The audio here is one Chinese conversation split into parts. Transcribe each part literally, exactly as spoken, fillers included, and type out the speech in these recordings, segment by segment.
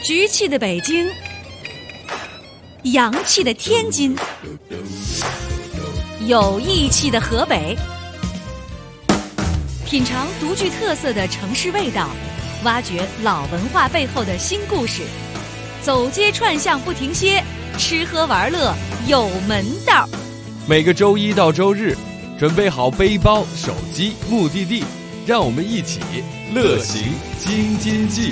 局气的北京，洋气的天津，有义气的河北，品尝独具特色的城市味道，挖掘老文化背后的新故事，走街串巷不停歇，吃喝玩乐有门道。 每个周一到周日，准备好背包、手机、目的地，让我们一起乐行京津冀。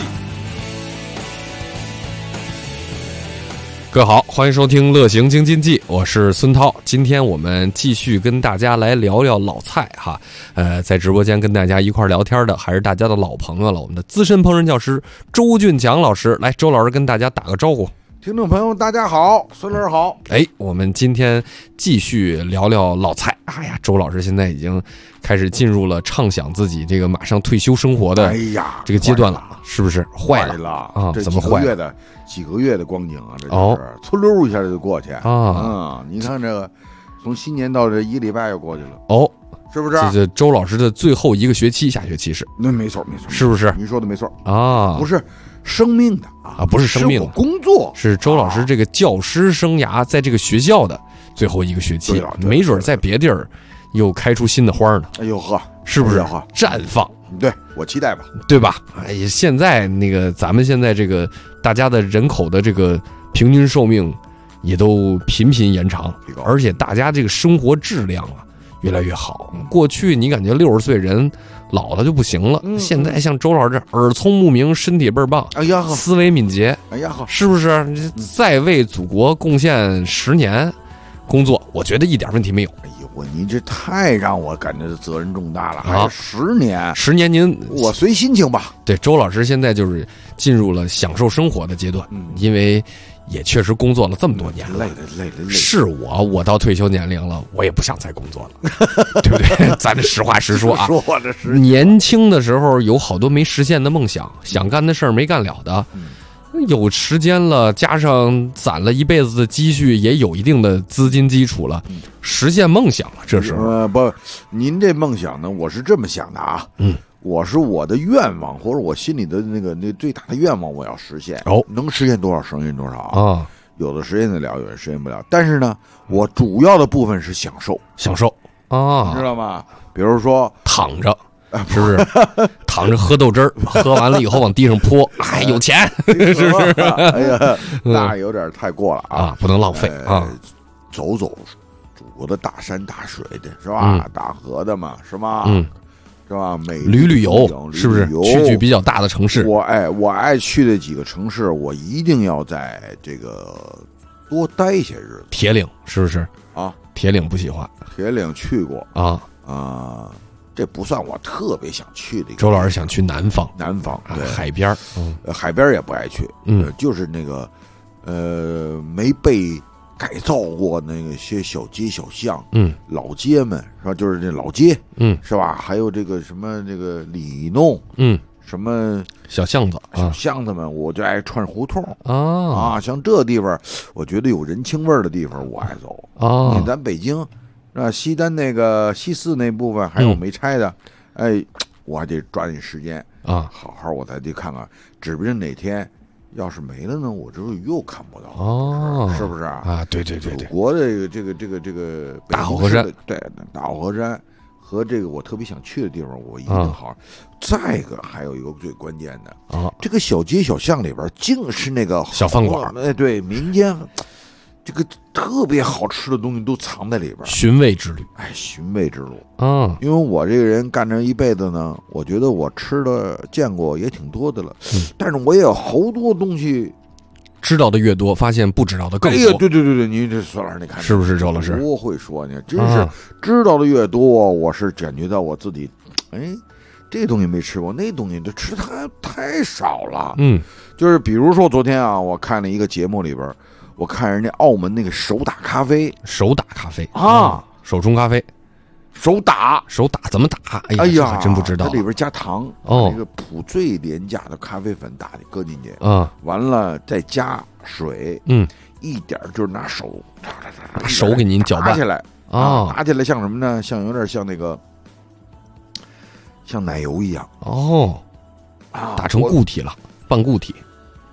各位好，欢迎收听乐行京津冀，我是孙涛。今天我们继续跟大家来聊聊老菜哈。呃，在直播间跟大家一块聊天的还是大家的老朋友了，我们的资深烹饪教师周俊强老师。来，周老师跟大家打个招呼。 听众朋友大家好，孙老师好。 哎，我们今天继续聊聊老菜。哎呀，周老师现在已经开始进入了畅想自己这个马上退休生活的哎呀这个阶段了，是不是？坏了了啊？ 这怎么坏几个月的几个月的光景啊？这哦是呲溜一下就过去啊！ 嗯，你看这个，从新年到这一礼拜又过去了， 哦， 是不是？ 这是周老师的最后一个学期，下学期是？ 那没错没错， 是不是？ 你说的没错啊， 不是生命的啊， 啊不是生命的是我工作， 是周老师这个教师生涯在这个学校的最后一个学期， 对了对了没准在别地儿又开出新的花呢。 哎呦呵， 是不是哎呦呵绽放？ 对，我期待吧， 对吧？哎呀，现在那个咱们现在这个大家的人口的这个平均寿命也都频频延长，而且大家这个生活质量啊越来越好。过去你感觉六十岁人老了就不行了， 嗯、 现在像周老师这耳聪目明，身体倍儿棒， 哎呀呵， 思维敏捷， 哎呀呵， 是不是？再为祖国贡献十年工作，我觉得一点问题没有。 哎呦我您这太让我感觉责任重大了， 啊还是十年， 十年您我随心情吧。 对，周老师现在就是进入了享受生活的阶段， 嗯， 因为也确实工作了这么多年了， 累了累了累了。 是我，我到退休年龄了，我也不想再工作了，对不对？咱这实话实说啊。 说这是年轻的时候有好多没实现的梦想，想干的事儿没干了的。 嗯有时间了，加上攒了一辈子的积蓄，也有一定的资金基础了， 嗯、 实现梦想了。这时候， 呃，不，您这梦想呢，我是这么想的啊， 嗯， 我是我的愿望或者我心里的那个那最大的愿望，我要实现。 哦， 能实现多少实现多少啊？ 有的实现得了，有的实现不了。但是呢，我主要的部分是享受， 享受啊， 知道吗？比如说躺着。是不是躺着喝豆汁儿，喝完了以后往地上泼，哎，有钱，是不是？ 哎呀，那有点太过了啊， 啊不能浪费啊、呃！ 走走祖国的大山大水的是吧？嗯、大河的嘛是吧？ 嗯， 是吧？美旅旅游是不是？去去比较大的城市。 我爱我爱去的几个城市，我一定要在这个多待一些日子。 铁岭是不是啊？ 铁岭不喜欢， 铁岭去过啊啊。这不算我特别想去的一个。 周老师想去南方， 南方对、 啊、海边， 嗯，海边也不爱去， 嗯、 呃，就是那个，呃，没被改造过那个些小街小巷， 嗯， 老街们是吧？就是这老街， 嗯， 是吧？还有这个什么这个里弄， 嗯， 什么小巷子、 小巷子们，我就爱串胡同啊啊，像这地方，我觉得有人情味儿的地方，我爱走啊。 你看咱北京。啊，西单那个西四那部分还有没拆的，嗯、哎，我还得抓紧时间啊， 好好我再去看看，指不定哪天要是没了呢，我这又看不到哦， 是不是啊？ 啊，对对对对， 祖国的这个这个这个这个大好河山， 对，大好河山和这个我特别想去的地方，我一定好。啊、再一个还有一个最关键的啊， 这个小街小巷里边竟是那个小饭馆， 哎，对，民间。这个特别好吃的东西都藏在里边， 寻味之旅， 哎，寻味之路啊！ 因为我这个人干这一辈子呢，我觉得我吃的见过也挺多的了， 嗯、 但是我也有好多东西， 知道的越多，发现不知道的更多。 哎呀，对对对对，你这孙老师，你看是不是周老师？ 多会说呢，真是知道的越多，我是感觉到我自己，哎，这东西没吃过，那东西就吃太太少了。 嗯， 就是比如说昨天啊，我看了一个节目里边。我看人家澳门那个手打咖啡， 手打咖啡啊， 手冲咖啡， 手打手打怎么打？哎呀， 哎呀， 真不知道。 它里边加糖， 哦， 那个普最廉价的咖啡粉打的搁进去， 啊， 完了再加水， 嗯， 一点就是拿手， 拿手给您搅拌打起来啊， 打起来像什么呢？像有点像那个，像奶油一样哦， 啊， 打成固体了，半固体。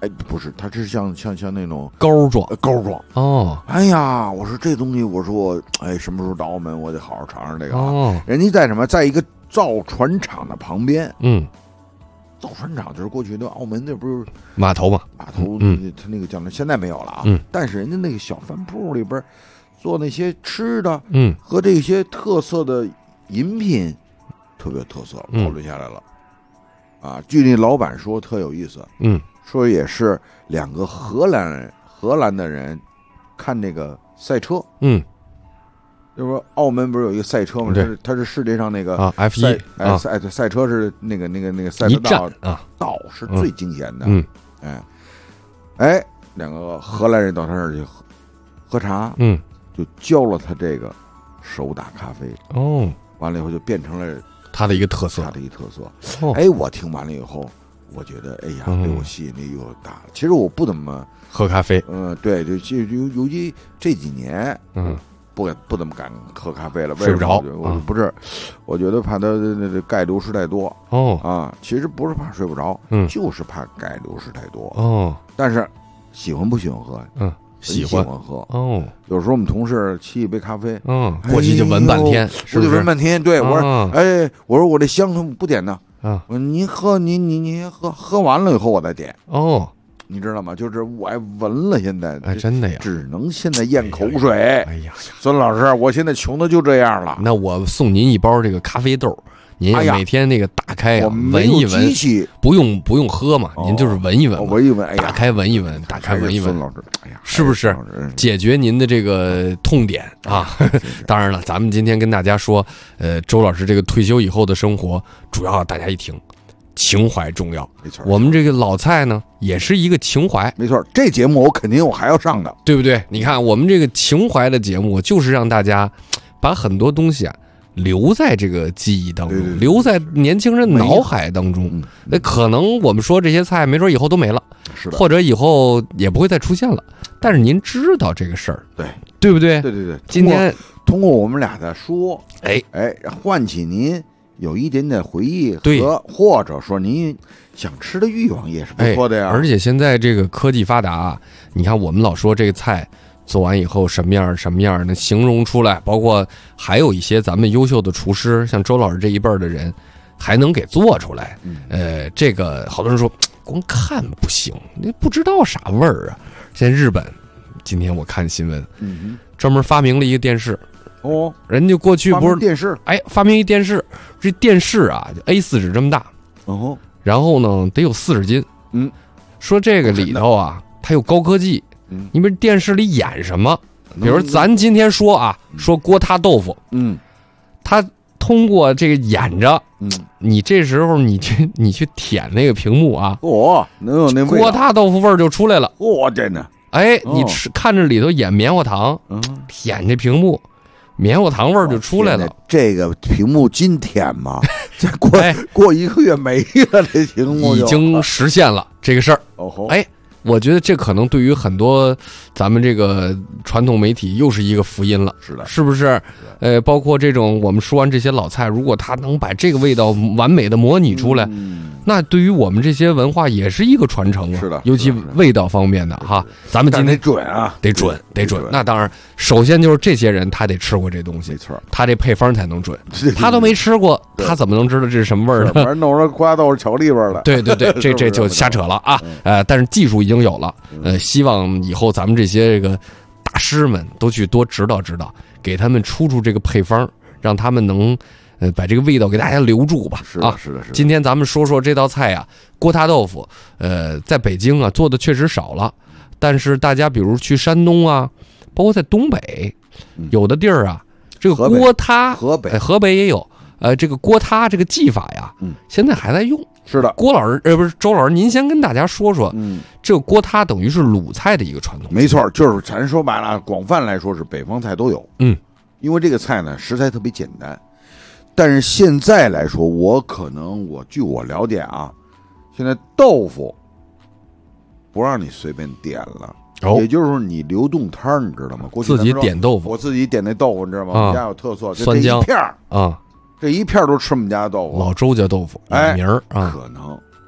哎，不是，它是像像像那种膏状， 呃膏状。 哦， 哎呀，我说这东西，我说哎，什么时候到澳门，我得好好尝尝这个啊。 哦， 人家在什么，在一个造船厂的旁边。 嗯， 造船厂就是过去那澳门那不是码头嘛， 码头， 嗯， 他那个叫那现在没有了啊。 嗯， 但是人家那个小饭铺里边做那些吃的， 嗯， 和这些特色的饮品，特别特色， 嗯保留下来了。啊，据那老板说特有意思， 嗯， 说也是两个荷兰人，荷兰的人看那个赛车， 嗯， 就是说澳门不是有一个赛车吗？它对是它是世界上那个啊 F 一赛哎啊， 赛赛车是那个那个那个赛一车道站啊， 道是最惊险的， 嗯， 哎哎，两个荷兰人到他那儿去喝喝茶， 嗯， 就教了他这个手打咖啡， 哦， 完了以后就变成了它的一个特色他，的一特色。 哦， 哎，我听完了以后，我觉得哎呀， 嗯对我吸引力又大了。其实我不怎么， 喝咖啡， 嗯，对，就就尤尤其这几年， 嗯， 不敢不怎么敢喝咖啡了， 睡不着为什么我啊不是，我觉得怕它那个钙流失太多哦， 啊。其实不是怕睡不着， 嗯， 就是怕钙流失太多。 哦， 但是喜欢不喜欢喝？ 嗯，喜喜欢， 欢喝。 哦， 有时候我们同事沏一杯咖啡， 嗯，过去就闻半天，是我不是？ 就闻半天。对我说， 啊哎，我说我这香不点呢。 啊， 我说您喝，您您您喝，喝完了以后我再点， 哦， 你知道吗？就是我爱闻了，现在哎，真的呀， 只能现在咽口水。 哎呀， 孙老师，我现在穷的就这样了。 那我送您一包这个咖啡豆，您哎呀每天那个打开呀， 我没有闻一闻机，器， 不用不用喝嘛，您就是闻一闻嘛， 我闻一闻，哎呀， 打开闻一闻，打开闻一闻， 孙老师，哎呀， 是不是还孙老师解决您的这个痛点啊？当然了，咱们今天跟大家说，呃，周老师这个退休以后的生活，主要大家一听，情怀重要。 没错， 我们这个老蔡呢，也是一个情怀， 没错，这节目我肯定我还要上的。 对不对？你看我们这个情怀的节目，就是让大家把很多东西啊留在这个记忆当中， 对对对留在年轻人脑海当中。 嗯， 那可能我们说这些菜，没准以后都没了， 是的， 或者以后也不会再出现了。但是您知道这个事儿， 对对不对？ 对对对。 今天通过我们俩的说， 哎哎，唤起您有一点点回忆对和或者说您想吃的欲望也是不哎， 错的呀。 而且现在这个科技发达啊，你看我们老说这个菜做完以后什么样什么样的形容出来，包括还有一些咱们优秀的厨师，像周老师这一辈儿的人，还能给做出来。 嗯呃，这个好多人说光看不行，你不知道啥味儿啊。现在日本，今天我看新闻， 嗯专门发明了一个电视， 哼，哦， 人家过去发不是明电视， 哎发明一电视，这电视啊 A 四 纸这么大， 哦吼， 然后呢得有四十斤， 嗯， 说这个里头啊，它有高科技。 嗯你们电视里演什么？比如咱今天说啊，说锅塌豆腐， 嗯它通过这个演着， 嗯， 你这时候你去你去舔那个屏幕啊， 哦，能有那味道， 锅塌豆腐味儿就出来了。 哦，真的， 哎， 哦你吃看着里头演棉花糖， 嗯， 舔这屏幕，棉花糖味儿就出来了。 这个屏幕今天嘛，再过哎过一个月没了，这屏幕就已经实现了这个事儿。 哦吼， 哎，我觉得这可能对于很多咱们这个传统媒体又是一个福音了。 是的， 是不是？呃，包括这种我们说完这些老菜，如果它能把这个味道完美的模拟出来， 嗯那对于我们这些文化也是一个传承啊。 是的尤其是的是的味道方面的哈，咱们但得今天准啊， 得准，得得准。那当然，首先就是这些人他得吃过这东西没，错， 他这配方才能准。 是他都没吃过， 对他怎么能知道这是什么味儿呢？ 反正弄成瓜豆巧克力味儿了， 对对对，这是不是这就瞎扯了啊嗯！ 呃，但是技术已经有了， 嗯呃，希望以后咱们这些这个大师们都去多指导指导，给他们出出这个配方，让他们能呃把这个味道给大家留住吧。 是的， 啊， 是的，是的， 今天咱们说说这道菜啊，锅塌豆腐。呃，在北京啊做的确实少了，但是大家比如去山东啊，包括在东北， 嗯有的地儿啊，这个河北锅塌， 河北呃河北也有。呃，这个锅塌这个技法呀， 嗯， 现在还在用。 是的， 郭老师，呃，不是周老师，您先跟大家说说， 嗯， 这个锅塌等于是鲁菜的一个传统。 没错，就是咱说白了，广泛来说是北方菜都有， 嗯， 因为这个菜呢食材特别简单，但是现在来说，我可能我据我了解啊，现在豆腐不让你随便点了。 哦也就是说，你流动摊儿，你知道吗？过去自己咱们说点豆腐我自己点那豆腐，你知道吗？ 啊我们家有特色，就这酸浆一片儿， 啊， 这一片儿都吃我们家的豆腐。 老周家豆腐有哎名儿啊， 可能不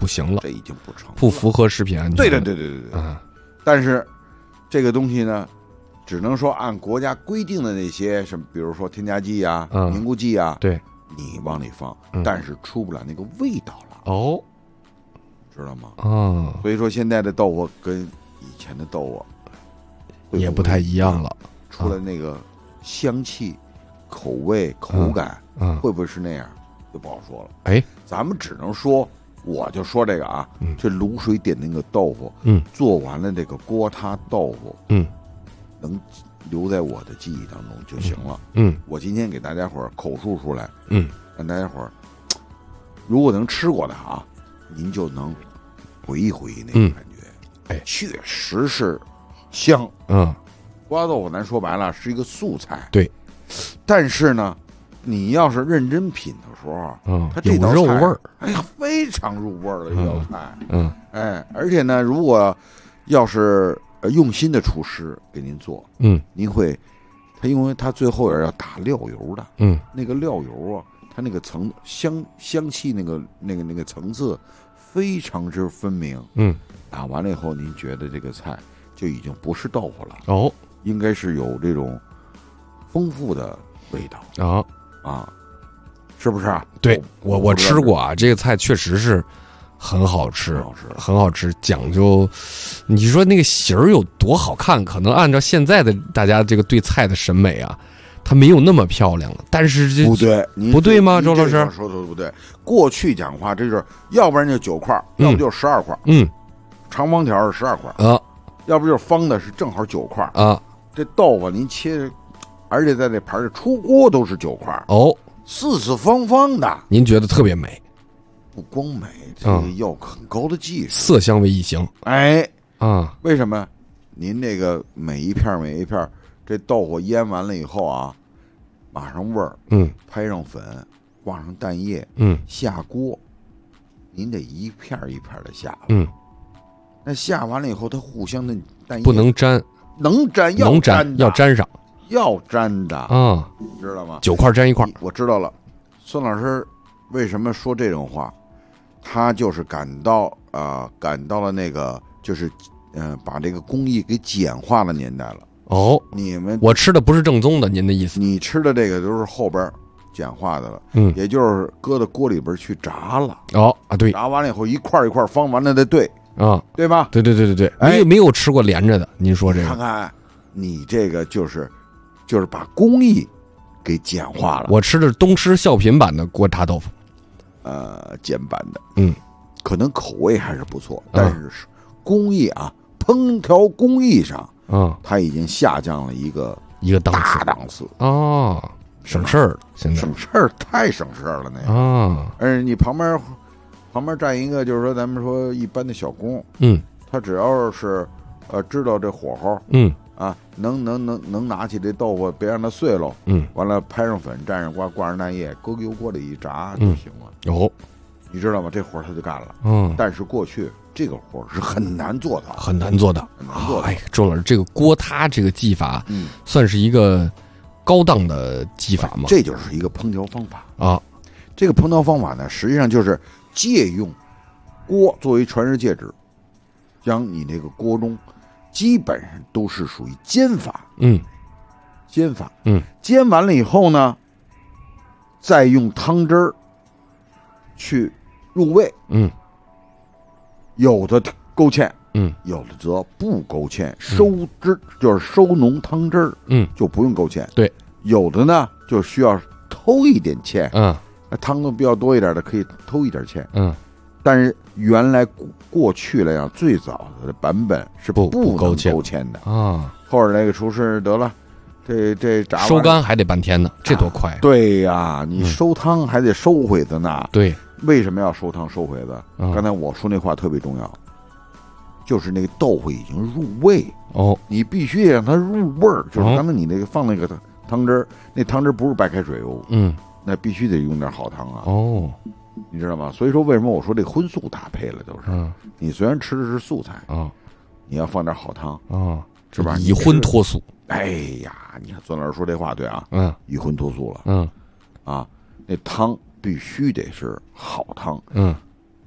不行了， 这已经不成， 不符合食品安全。 对对对对对对。 啊， 但是这个东西呢，只能说按国家规定的那些什么，比如说添加剂啊、 嗯凝固剂啊， 对， 你往里放， 嗯但是出不了那个味道了， 哦， 知道吗？ 啊， 所以说现在的豆腐跟以前的豆腐会也不太一样了， 出来那个香气、口味、口感， 嗯， 会不会是那样，就不好说了。 哎， 咱们只能说，我就说这个啊， 嗯这卤水点那个豆腐， 嗯， 做完了这个锅塌豆腐， 嗯， 能留在我的记忆当中就行了。 嗯， 我今天给大家伙儿口述出来， 嗯， 让大家伙儿如果能吃过的啊，您就能回忆回忆那个感觉。 哎， 确实是香。 嗯， 锅塌豆腐咱说白了是一个素菜， 对。 但是呢，你要是认真品的时候， 嗯， 它这有道菜肉味儿， 哎呀，非常入味儿的一道菜。 嗯， 哎，而且呢，如果要是呃用心的厨师给您做， 嗯， 您会，他因为他最后也要打料油的， 嗯， 那个料油啊，它那个层香香气那个那个那个层次非常之分明。 嗯， 打完了以后，您觉得这个菜就已经不是豆腐了， 哦， 应该是有这种丰富的味道啊， 啊，是不是啊？ 对我我不知道吃过啊，这个菜确实是很好吃， 很好吃很好吃，讲究。你说那个形儿有多好看？可能按照现在的大家这个对菜的审美啊，它没有那么漂亮了。但是这不对，你不对吗你周老师这个说的不对。过去讲话，这就是要不然就九块，要不就十二块， 嗯长方条是十二块， 啊要不就是方的是正好九块。 啊这豆腐您切，而且在这盘儿里出锅都是九块， 哦， 四四方方的， 您觉得特别美， 不光美，这个要很高的技术。 色香味一行哎， 啊， 为什么？您这个每一片儿每一片儿，这豆腐腌完了以后啊，码上味儿， 嗯拍上粉，挂上蛋液， 嗯下锅，您得一片儿一片的下。 嗯， 那下完了以后，它互相的蛋液不能沾， 能粘，要能粘的粘要粘上要粘的， 啊， 知道吗？ 九块粘一块， 我知道了。孙老师为什么说这种话？他就是感到啊、呃，感到了那个就是，嗯、呃，把这个工艺给简化的年代了。 哦， 你们我吃的不是正宗的，您的意思？ 你吃的这个都是后边简化的了， 嗯， 也就是搁到锅里边去炸了。 哦啊，对炸完了以后一块一块放完了再兑， 啊， 对吧？ 对对对对对， 哎没有没有吃过连着的，您说这个， 看看你这个就是就是把工艺给简化了。 我吃的是东施效颦版的锅塌豆腐， 呃，简版的， 嗯， 可能口味还是不错，但是是工艺啊，烹调工艺上， 嗯， 它已经下降了一个一个档大次档次， 哦，省事儿了，现在省事儿，太省事儿了那个。 啊， 而你旁边旁边站一个，就是说咱们说一般的小工， 嗯他只要是呃知道这火候嗯啊，能能能能拿起这豆腐，别让它碎喽， 嗯， 完了拍上粉，蘸上瓜，挂上蛋液，搁油锅里一炸就嗯行了。 有， 你知道吗？这活儿他就干了。 嗯， 但是过去这个活儿是很难做的， 很难做的， 很难做的。 哎，周老师，这个锅塌这个技法， 嗯， 算是一个高档的技法吗？ 这就是一个烹调方法。 啊， 这个烹调方法呢，实际上就是借用锅作为传世介质，将你那个锅中基本上都是属于煎法， 嗯煎法， 嗯， 煎完了以后呢，再用汤汁儿去入味， 嗯有的勾芡， 嗯有的则不勾芡，收汁、就是收浓汤汁儿， 嗯就不用勾芡。 对， 有的呢就需要偷一点芡， 嗯那汤都比较多一点的可以偷一点芡。 嗯， 但是原来过过去来讲，最早的版本是不不能勾不勾芡芡的。 啊， 后来那个厨师得了，这这炸完收干还得半天呢，这多快啊！ 对呀，你嗯收汤还得收回子呢。 对， 为什么要收汤收回子？ 嗯刚才我说那话特别重要，就是那个豆腐已经入味， 哦， 你必须得让它入味儿。就是哦刚才你那个放那个汤汁儿，那汤汁儿不是白开水哦， 嗯那必须得用点好汤啊， 哦， 你知道吗？所以说为什么我说这个荤素搭配了都是， 嗯你虽然吃的是素菜， 啊你要放点好汤， 啊， 是吧？ 以荤脱素， 哎呀，你看孙老师说这话对啊， 嗯以荤脱素了嗯啊，那汤必须得是好汤， 嗯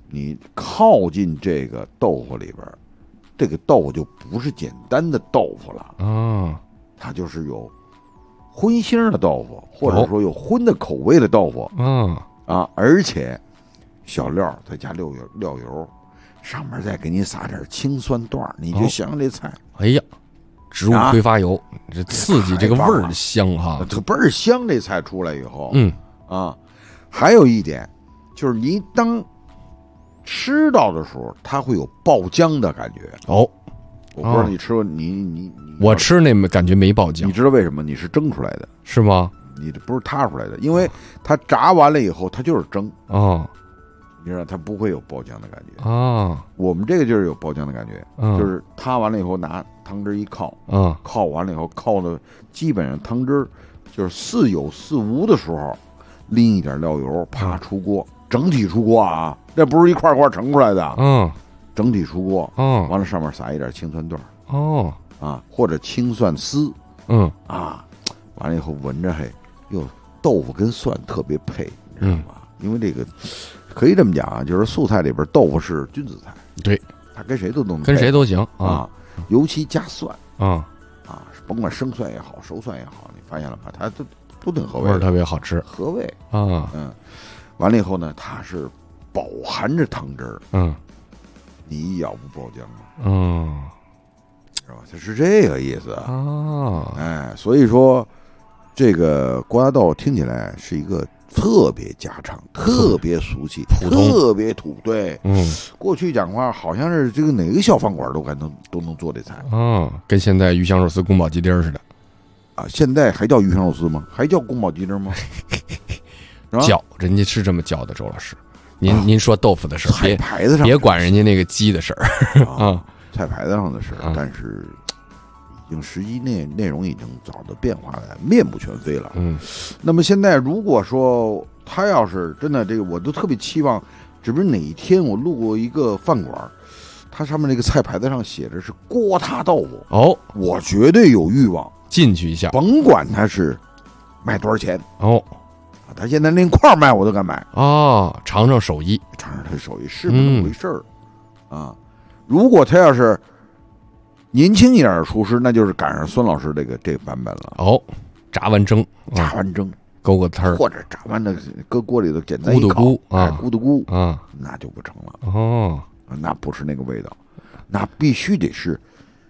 你靠近这个豆腐里边，这个豆腐就不是简单的豆腐了啊， 它就是有荤腥的豆腐，或者说有荤的口味的豆腐啊啊，而且小料再加料油，料油上面再给你撒点青蒜段，你就想想这菜， 哎呀，植物挥发油，这刺激这个味儿香哈， 这倍儿香。这菜出来以后， 嗯啊，还有一点就是你当吃到的时候，它会有爆浆的感觉。 哦， 我不知道你吃过，你你你， 我吃那感觉没爆浆， 你知道为什么？你是蒸出来的， 是吗？ 你这不是塌出来的，因为它炸完了以后，它就是蒸哦， 你知道它不会有爆浆的感觉啊。 我们这个就是有爆浆的感觉， 嗯、 就是塌完了以后拿汤汁一靠， 嗯， 靠完了以后靠的基本上汤汁就是似有似无的时候，淋一点料油，啪出锅，整体出锅啊，这不是一块块盛出来的， 嗯， 整体出锅， 嗯， 完了上面撒一点青蒜段， 哦， 啊，或者青蒜丝， 嗯啊，完了以后闻着嘿，哟，豆腐跟蒜特别配，你知道吗？嗯、因为这个可以这么讲啊，就是素菜里边豆腐是君子菜， 对， 它跟谁都能跟谁都行啊， 啊尤其加蒜啊啊，甭管生蒜也好，熟蒜也好，你发现了吧？它都都挺合味， 味儿特别好吃， 合味啊， 嗯，完了以后呢，它是饱含着汤汁儿， 嗯， 你一咬不爆浆吗？ 嗯， 是吧？它是这个意思啊， 哎，所以说这个锅大豆听起来是一个特别家常、特别俗气、 普通、 特别土。对， 嗯， 过去讲话好像是这个哪个小饭馆都敢能都能做这菜啊，跟现在鱼香肉丝、宫保鸡丁似的啊。现在还叫鱼香肉丝吗？还叫宫保鸡丁吗？ 叫人家是这么叫的，周老师。您、啊、您说豆腐的事儿， 菜牌子上别管人家那个鸡的事儿啊， 菜牌子上的事儿，啊、但是已经实际内内容已经早的变化的面目全非了。 嗯， 那么现在如果说他要是真的这个，我都特别期望，指不定哪一天我路过一个饭馆，它上面那个菜牌子上写着是锅塌豆腐哦， 我绝对有欲望进去一下， 甭管它是卖多少钱哦。 他现在连块卖我都敢买哦，尝尝手艺， 尝尝他手艺是不是那么回事儿、嗯、啊？如果他要是年轻一点的厨师，那就是赶上孙老师这个这个版本了。 哦，炸完蒸， 炸完蒸， 勾个汤儿， 或者炸完的搁锅里头简单一烤， 咕嘟咕啊， 咕嘟咕啊， 那就不成了。 哦， 那不是那个味道，那必须得是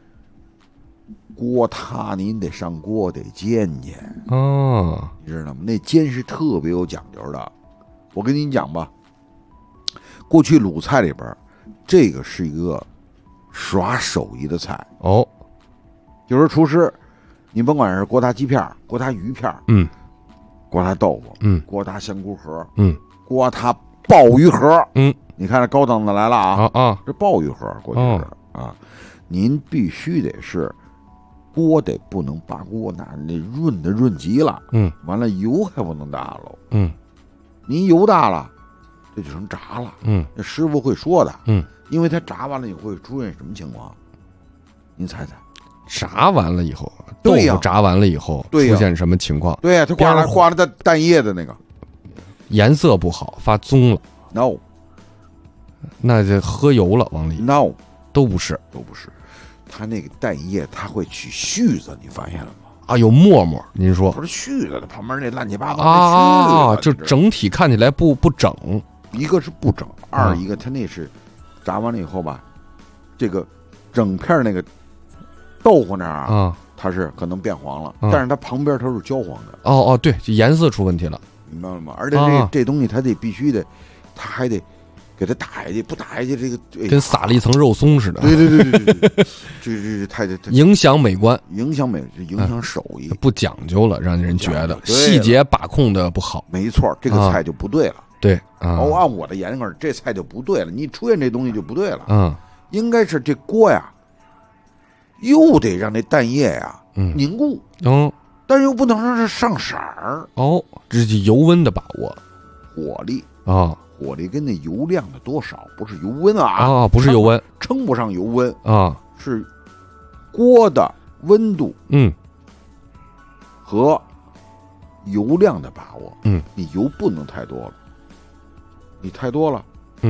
锅塌，您得上锅得煎煎哦， 你知道吗？那煎是特别有讲究的。我跟您讲吧，过去鲁菜里边，这个是一个耍手艺的菜哦。 有时候厨师，你甭管是锅塌鸡片、锅塌鱼片， 嗯， 锅塌豆腐， 嗯， 锅塌香菇盒， 嗯， 锅塌鲍鱼盒， 嗯， 你看这高档的来了啊啊啊， 这鲍鱼盒过去是、哦、啊，您必须得是。锅得不能扒锅，那那润的润极了， 嗯， 完了油还不能大喽， 嗯， 您油大了，这就成炸了， 嗯， 那师傅会说的， 嗯， 因为他炸完了以后会出现什么情况？您猜猜？ 炸完了以后，豆腐炸完了以后， 对出现什么情况？ 对呀、啊，他挂了挂了蛋蛋液的那个， 颜色不好，发棕了。 No， 那就喝油了，往里 No， 都不是， 都不是。它那个蛋液，它会起絮子，你发现了吗？ 啊，有沫沫，您说不是絮子的，旁边那乱七八糟啊，就整体看起来不不整。 一个是不整，二一个它那是炸完了以后吧，这个整片那个豆腐那儿啊， 啊它是可能变黄了， 啊、 但是它旁边它是焦黄的。 哦哦，对，就颜色出问题了， 明白了吗？而且这、啊、这东西它得必须得，它还得。给它打下去，不打下去，这个、哎、 跟撒了一层肉松似的。 对对对对对对，这这这太太影响美观， 影响美，影响手艺， 不讲究了，让人觉得细节把控的不好。 没错，这个菜就不对了。 啊、对，啊、 哦，按我的眼光，这菜就不对了。你出现这东西就不对了。 嗯， 应该是这锅呀，又得让这蛋液呀、 嗯、 凝固， 嗯， 但是又不能让它上色儿。 哦，这是油温的把握， 火力啊。 火力跟那油量的多少不是油温啊啊，不是油温， 称不上油温啊， 是锅的温度， 嗯， 和油量的把握， 嗯， 你油不能太多了，你太多了， 嗯，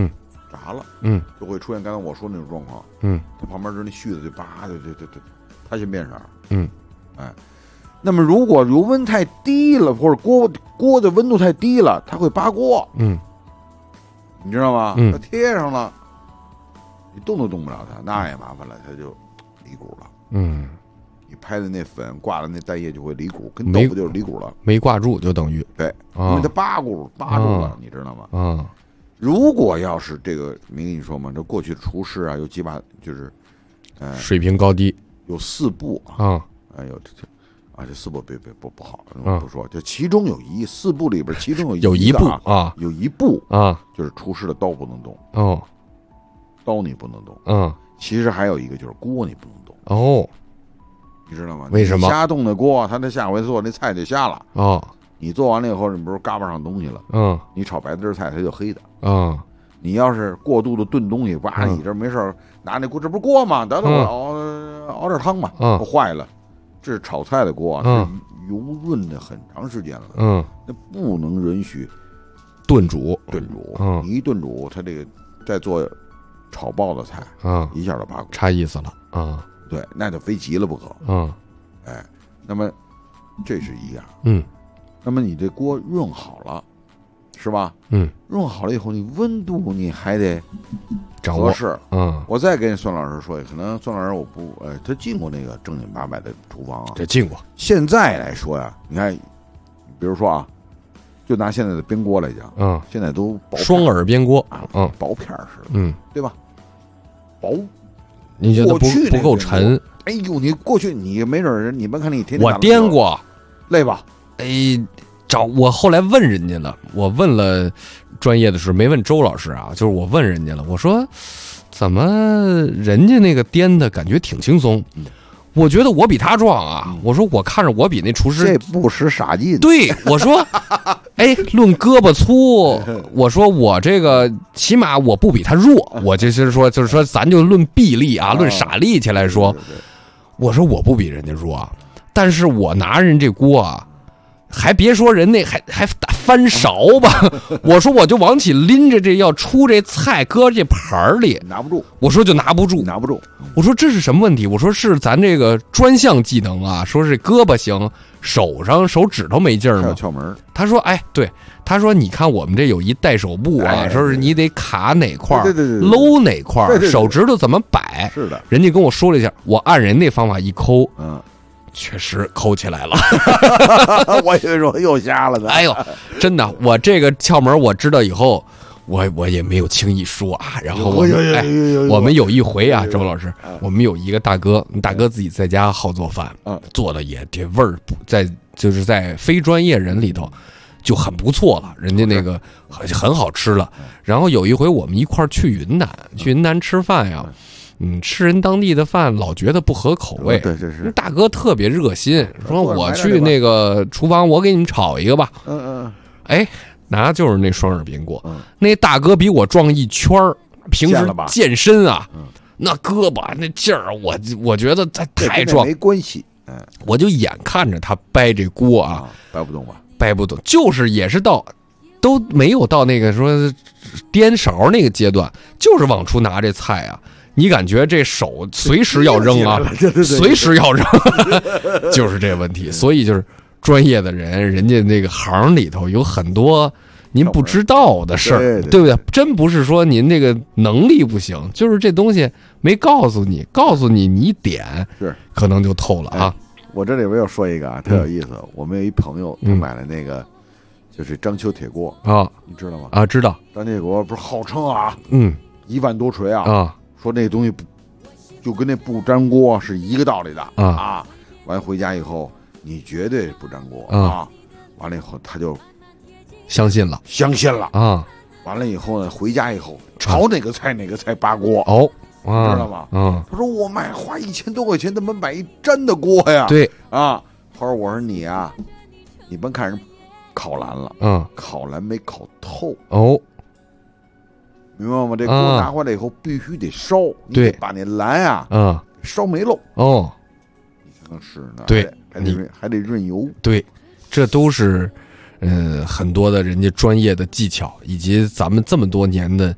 炸了， 嗯， 就会出现刚才我说那种状况， 嗯， 它旁边就是那絮子就叭，对对对对，它先变色， 嗯， 哎，那么如果油温太低了，或者锅锅的温度太低了，它会扒锅， 嗯， 你知道吗？ 嗯它贴上了，你动都动不了它，那也麻烦了，它就离骨了。 嗯， 你拍的那粉挂的那蛋液就会离骨，跟没豆腐就是离骨了。 没挂住就等于对， 啊因为它扒骨扒住了， 啊你知道吗？ 啊， 如果要是这个，没跟你说吗？这过去的厨师啊，有几把就是，呃， 水平高低有四步啊， 啊， 哎呦这这。啊，这四步别别不不好， 啊不说，就其中有一四步里边，其中有有一步一个啊， 啊有一步啊就是厨师的刀不能动， 哦刀你不能动。 嗯其实还有一个就是锅你不能动， 哦你知道吗？ 为什么你瞎动的锅，他那下回做那菜就瞎了。 哦你做完了以后，你不是嘎巴上东西了？ 嗯你炒白汁菜它就黑的。 嗯你要是过度的炖东西，哇， 嗯你这没事儿拿那锅，这不是锅吗？得了，我熬熬点汤吧， 嗯坏了。这是炒菜的锅， 嗯是油润的很长时间了， 嗯， 那不能允许炖煮炖煮。 嗯你一炖煮，它这个再做炒爆的菜， 啊， 一下就扒锅。 差意思了啊对，那就非急了不可。 嗯哎，那么这是一样。 嗯那么你这锅润好了，是吧？ 嗯， 润好了以后，你温度你还得掌握合适。 嗯， 我再跟孙老师说，可能孙老师我不，呃，他进过那个正经八百的厨房啊。 这进过现在来说呀，你看，比如说啊，就拿现在的煸锅来讲， 嗯， 现在都薄片双耳煸锅啊， 嗯薄片儿似的， 嗯， 对吧？薄。 你觉得不过去那不够煸沉？ 哎呦，你过去你没准儿，你们看你天天我打篮球掂过， 累吧？ 哎，找我后来问人家了，我问了专业的事，没问周老师啊，就是我问人家了，我说怎么人家那个颠的感觉挺轻松， 嗯我觉得我比他壮啊， 嗯我说我看着我比那厨师这不识傻劲。 对，我说，哎，论胳膊粗，我说我这个起码我不比他弱，我这就是说，就是说，咱就论臂力啊，论傻力气来说， 对对对我说我不比人家弱啊，但是我拿人这锅啊，还别说人那还还打翻勺吧，我说我就往起拎着这要出这菜搁这盘儿里， 拿不住， 我说就拿不住， 拿不住。 我说这是什么问题？我说是咱这个专项技能啊，说是胳膊行，手上手指头没劲儿还有吗？ 窍门儿， 他说，哎，对，他说你看我们这有一带手部啊， 哎说是你得卡哪块儿， 对对对对对搂哪块儿， 对对对手指头怎么摆。 是的， 人家跟我说了一下，我按人那方法一抠， 嗯， 确实抠起来了。 我以为说又瞎了呢。 哎呦，真的，我这个窍门我知道以后，我我也没有轻易说啊。然后我们哎，我们有一回啊，周老师，我们有一个大哥，大哥自己在家好做饭， 嗯做的也这味儿不在，就是在非专业人里头就很不错了，人家那个很很好吃了。然后有一回我们一块儿去云南，去云南吃饭呀。嗯，吃人当地的饭老觉得不合口味。 对，这是。 大哥特别热心，说我去那个厨房，我给你们炒一个吧。 嗯嗯。 哎，拿就是那双耳煸锅， 嗯， 那大哥比我壮一圈儿，平时健身啊， 嗯， 那胳膊那劲儿，我我觉得他太壮， 没关系。嗯， 我就眼看着他掰这锅啊， 掰不动吧？ 掰不动，就是也是到都没有到那个说颠勺那个阶段，就是往出拿这菜啊。你感觉这手随时要扔啊，随时要扔，就是这问题。所以就是专业的人，人家那个行里头有很多您不知道的事儿，对不对？真不是说您这个能力不行，就是这东西没告诉你，告诉你你点是可能就透了啊。 我这里边要说一个啊，特有意思。我们有一朋友，他买了那个就是章丘铁锅啊， 你知道吗？ 啊，知道。 章丘铁锅不是号称啊， 嗯， 一万多锤啊啊。 说那东西不就跟那不粘锅是一个道理的啊啊！完回家以后，你绝对不粘锅啊！完了以后，他就相信了， 相信了啊！ 完了以后呢，回家以后炒哪个菜哪个菜扒锅哦， 你知道吗？ 嗯， 他说我买花一千多块钱，怎么买一粘的锅呀？ 对啊，他说我说你啊，你甭看人烤蓝了， 嗯， 烤蓝没烤透哦。 明白吗？这锅拿回来以后必须得烧，你得把那蓝啊， 嗯， 烧没漏哦， 你才能吃呢。 对， 还得还得润油。 对，这都是嗯很多的人家专业的技巧，以及咱们这么多年的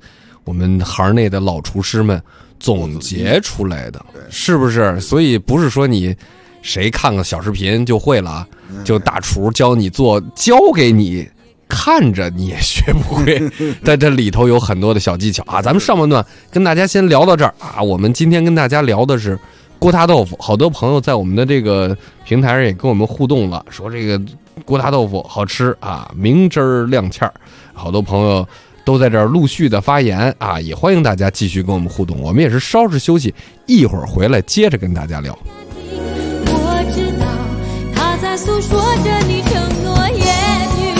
我们行内的老厨师们总结出来的，是不是？所以不是说你谁看个小视频就会了，就大厨教你做，教给你看着你也学不会，在这里头有很多的小技巧啊。咱们上半段跟大家先聊到这儿啊，我们今天跟大家聊的是锅塌豆腐。好多朋友在我们的这个平台上也跟我们互动了，说这个锅塌豆腐好吃啊，明汁儿亮芡儿。好多朋友都在这儿陆续的发言啊，也欢迎大家继续跟我们互动。我们也是稍事休息，一会儿回来接着跟大家聊。 我知道他在诉说着你承诺言语，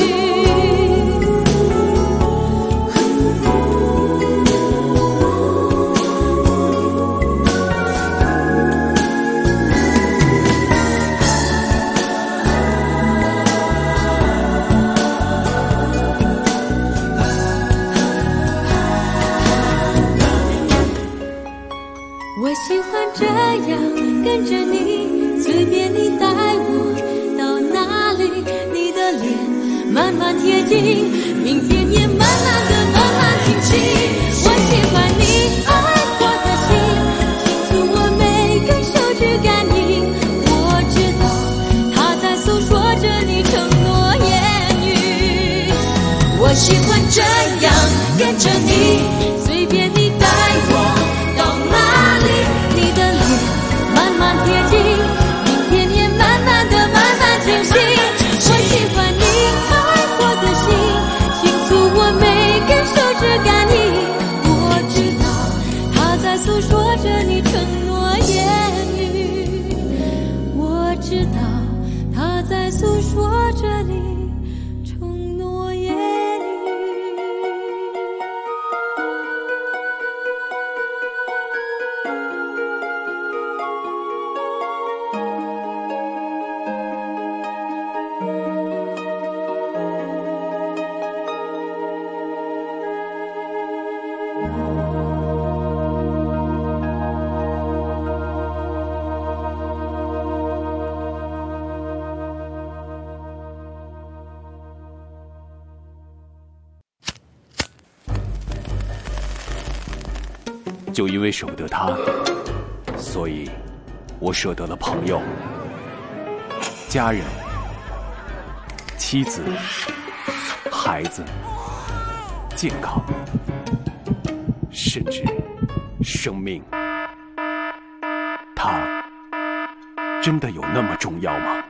我喜欢这样跟着你，随便你带我到哪里，你的脸慢慢贴近，明天也慢慢的慢慢清晰。我喜欢你爱我的心，清楚我每根手指感应。我知道他在诉说着你承诺言语。我喜欢这样跟着你，随便你带我到哪里，你的脸慢慢贴近，明天也慢慢的慢慢清晰。我喜欢你爱我的心，清楚我每根手指感应。我知道他在诉说着你承诺言语，我知道他在诉说着你承诺言语。 就因为舍不得他，所以我舍得了朋友、家人、妻子、孩子、健康，甚至生命。他真的有那么重要吗？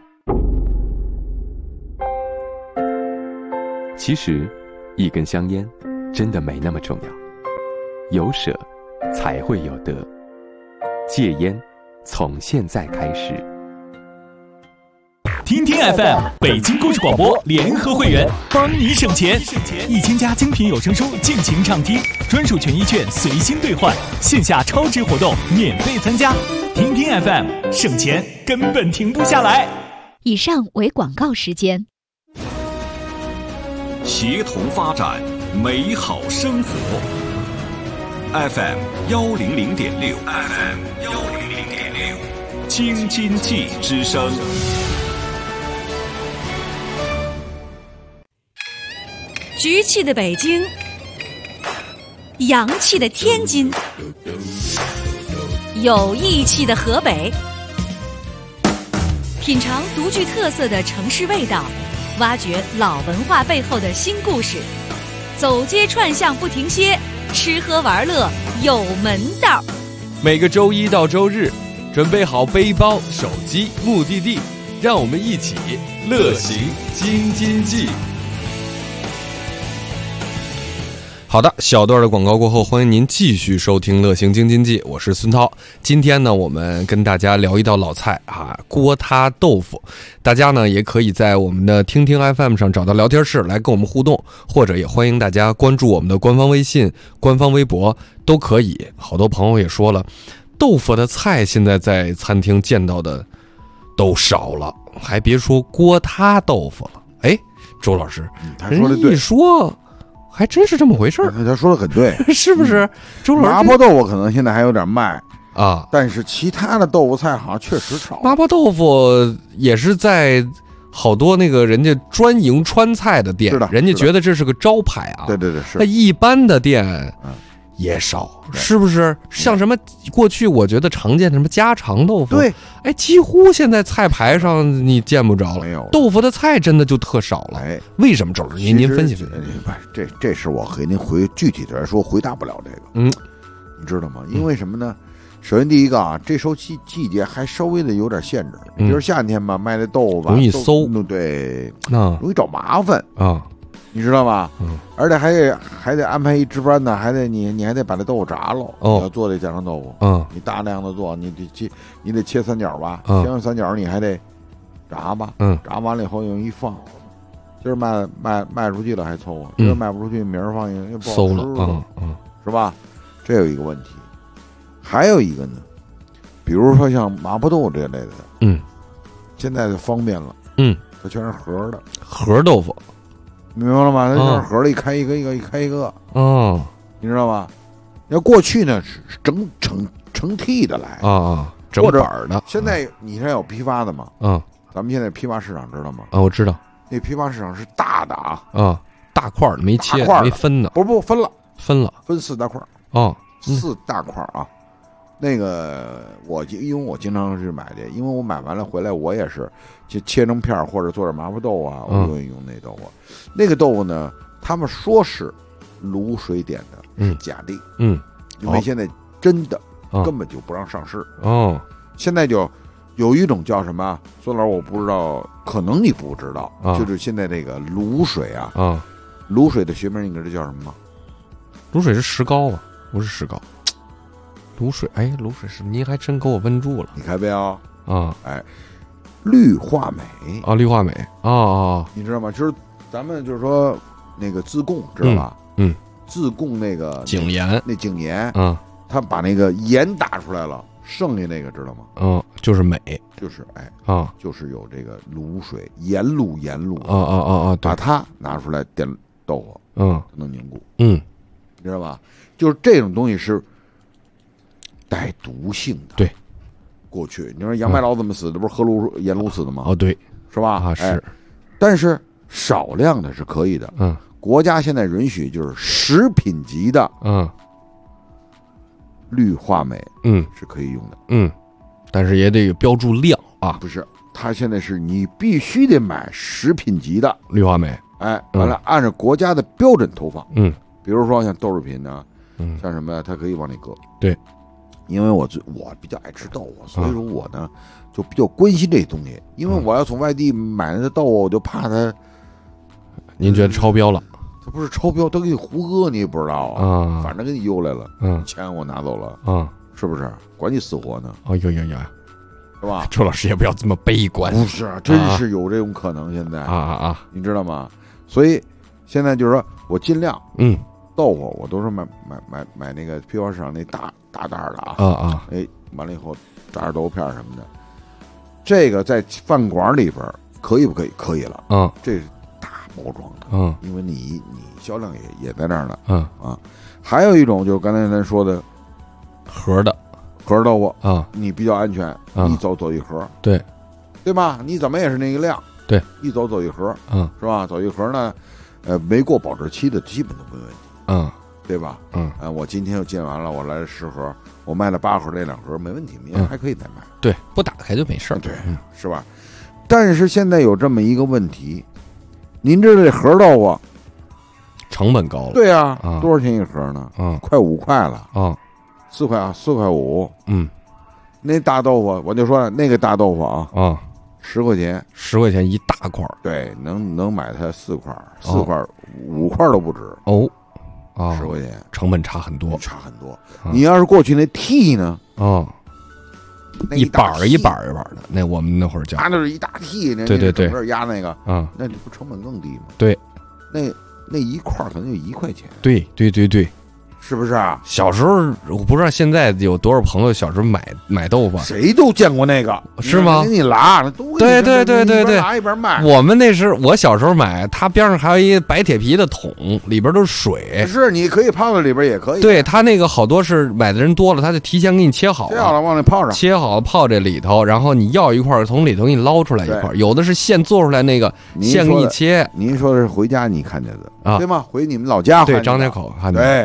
其实，一根香烟真的没那么重要，有舍才会有得。戒烟，从现在开始。 听听 F M 北京故事广播联合会员，帮你省钱，一千家精品有声书尽情畅听，专属权益券随心兑换，线下超值活动免费参加。听听 F M， 省钱根本停不下来。 以上为广告时间。 协同发展，美好生活。F M 幺零零点六 ，F M 幺零零点六，京津冀之声。 局气的北京，洋气的天津，有义气的河北，品尝独具特色的城市味道，挖掘老文化背后的新故事，走街串巷不停歇，吃喝玩乐有门道。 每个周一到周日，准备好背包、手机、目的地，让我们一起乐行京津冀。好的，小段的广告过后，欢迎您继续收听乐行京津冀，我是孙涛。今天呢，我们跟大家聊一道老菜啊，锅塌豆腐。大家呢也可以在我们的听听 F M 上找到聊天室来跟我们互动，或者也欢迎大家关注我们的官方微信、官方微博都可以。好多朋友也说了，豆腐的菜现在在餐厅见到的都少了，还别说锅塌豆腐了。哎，周老师， 嗯、他说的对， 一说。还真是这么回事儿， 他说的很对， 是不是？周老师， 麻婆豆腐可能现在还有点卖啊， 但是其他的豆腐菜好像确实少。 麻婆豆腐也是在好多那个人家专营川菜的店， 是的， 人家觉得这是个招牌啊。 对对对，是。 那一般的店， 也少，是不是？像什么过去我觉得常见的什么家常豆腐， 对， 哎，几乎现在菜牌上你见不着了， 没有豆腐的菜真的就特少了。 哎， 为什么？周老师，您您分析分析。 不，这这是我给您回具体的来说回答不了这个， 嗯， 你知道吗？因为什么呢？首先第一个啊，这时候季季节还稍微的有点限制，比如夏天吧，卖的豆腐吧容易馊， 对， 啊， 容易找麻烦啊。 你知道吧？ 嗯， 而且还得还得安排一值班呢，还得你你还得把这豆腐炸了。哦，你要做这家常豆腐， 嗯， 你大量的做，你得切，你得切三角吧， 嗯、 切完三角你还得炸吧， 嗯， 炸完了以后用一放，今儿卖卖卖出去了还凑合，今儿卖不出去，明儿放又不好吃了， 嗯嗯， 是吧？这有一个问题，还有一个呢，比如说像麻婆豆腐这类的， 嗯， 现在就方便了， 嗯， 它全是盒的盒豆腐。 明白了吗？它就是盒里开一个一个一开一个， 哦， 你知道吧？要过去呢是整成成屉的来啊啊，整板的。 现在你看有批发的吗？ 嗯， 咱们现在批发市场知道吗？ 啊，我知道。 那批发市场是大的啊， 啊，大块没切，没分呢。 不不分了， 分了， 分四大块。 哦， 四大块啊。那个我因为我经常是买的，因为我买完了回来我也是就切成片或者做点麻婆豆啊，我就用那豆腐。嗯、那个豆腐呢，他们说是卤水点的，是假的。 嗯， 因为现在真的根本就不让上市。哦，现在就有一种叫什么？孙老师我不知道，可能你不知道，啊、就是现在这个卤水啊，啊，卤水的学名你知道叫什么吗？ 卤水是石膏啊，不是石膏。卤水，哎，卤水是您还真给我问住了。 你看没有啊？ 哎，氯化镁啊，氯化镁啊啊， 你知道吗？就是咱们就是说那个自贡知道吧？ 嗯， 自贡那个井盐， 那井盐， 嗯， 他把那个盐打出来了，剩下那个知道吗？ 嗯，就是镁， 就是哎啊， 就是有这个卤水，盐卤盐卤啊啊啊啊， 把它拿出来点豆腐， 嗯， 它能凝固， 嗯， 你知道吧？就是这种东西是带毒性的。 对， 过去你说杨白劳怎么死的？不是喝卤盐卤死的吗？ 哦，对， 是吧？ 啊是、 哎，但是少量的是可以的。 嗯， 国家现在允许就是食品级的， 嗯， 氯化镁， 嗯， 是可以用的。 嗯，但是也得标注量啊。 不是，它现在是你必须得买食品级的氯化镁。 哎，完了，按照国家的标准投放。 嗯， 比如说像豆制品呢， 嗯， 像什么呀，它可以往里搁。 对。 因为我最我比较爱吃豆腐，所以说我呢、啊、就比较关心这东西。因为我要从外地买那豆腐，我就怕它。 您觉得超标了？ 它不是超标，它给你胡搁，你也不知道啊。 啊反正给你邮来了， 嗯， 钱我拿走了， 啊， 是不是？管你死活呢？ 哦呦呦呦， 是吧？ 周老师也不要这么悲观。 不是，真是有这种可能。现在啊啊啊， 你知道吗？所以现在就是说我尽量， 嗯。 豆腐我都是买买买买那个批发市场那大大袋的啊啊啊！ 哎，完了以后炸点豆腐片什么的，这个在饭馆里边可以不可以？可以了啊！ 这是大包装的， 嗯， 因为你你销量也也在那儿呢， 嗯啊。还有一种就是刚才咱说的盒的盒豆腐啊， 你比较安全， 啊、 一走走一盒， 对对吧？你怎么也是那个量， 对， 一走走一盒， 嗯， 是吧？走一盒呢，呃，没过保质期的基本都没问题。 嗯， 对吧？ 嗯， 啊，我今天又进完了，我来十盒，我卖了八盒，这两盒没问题，明天还可以再卖。 对，不打开就没事儿。 对，是吧？但是现在有这么一个问题，您知道这盒豆腐成本高了？ 对呀， 啊， 多少钱一盒呢？ 啊， 快五块了啊， 四块啊，四块五。 嗯， 那大豆腐，我就说那个大豆腐啊， 啊， 十块钱， 十块钱一大块， 对，能能买它四块，四块五块都不止哦。啊， 十块钱， 成本差很多， 差很多。啊、你要是过去那屉呢？ 啊，一板儿一板儿一板儿的，那我们那会儿叫， 他那是一大屉，那对对对， 整个压那个， 啊， 那这不成本更低吗？ 对， 那那一块可能就一块钱。 对对对对， 是不是啊？ 小时候我不知道现在有多少朋友小时候买买豆腐， 谁都见过那个， 是吗？ 给你拉，都对对对对对， 拿一边卖。 我们那时我小时候买，它边上还有一白铁皮的桶，里边都是水。 是，你可以泡在里边，也可以。 对，它那个好多是买的人多了，他就提前给你切好了， 切好了往里泡上， 切好了泡这里头，然后你要一块从里头给你捞出来一块，有的是现做出来那个现给你切。 您说的是回家你看见的啊？ 对吗？回你们老家对张家口看见，然后它还是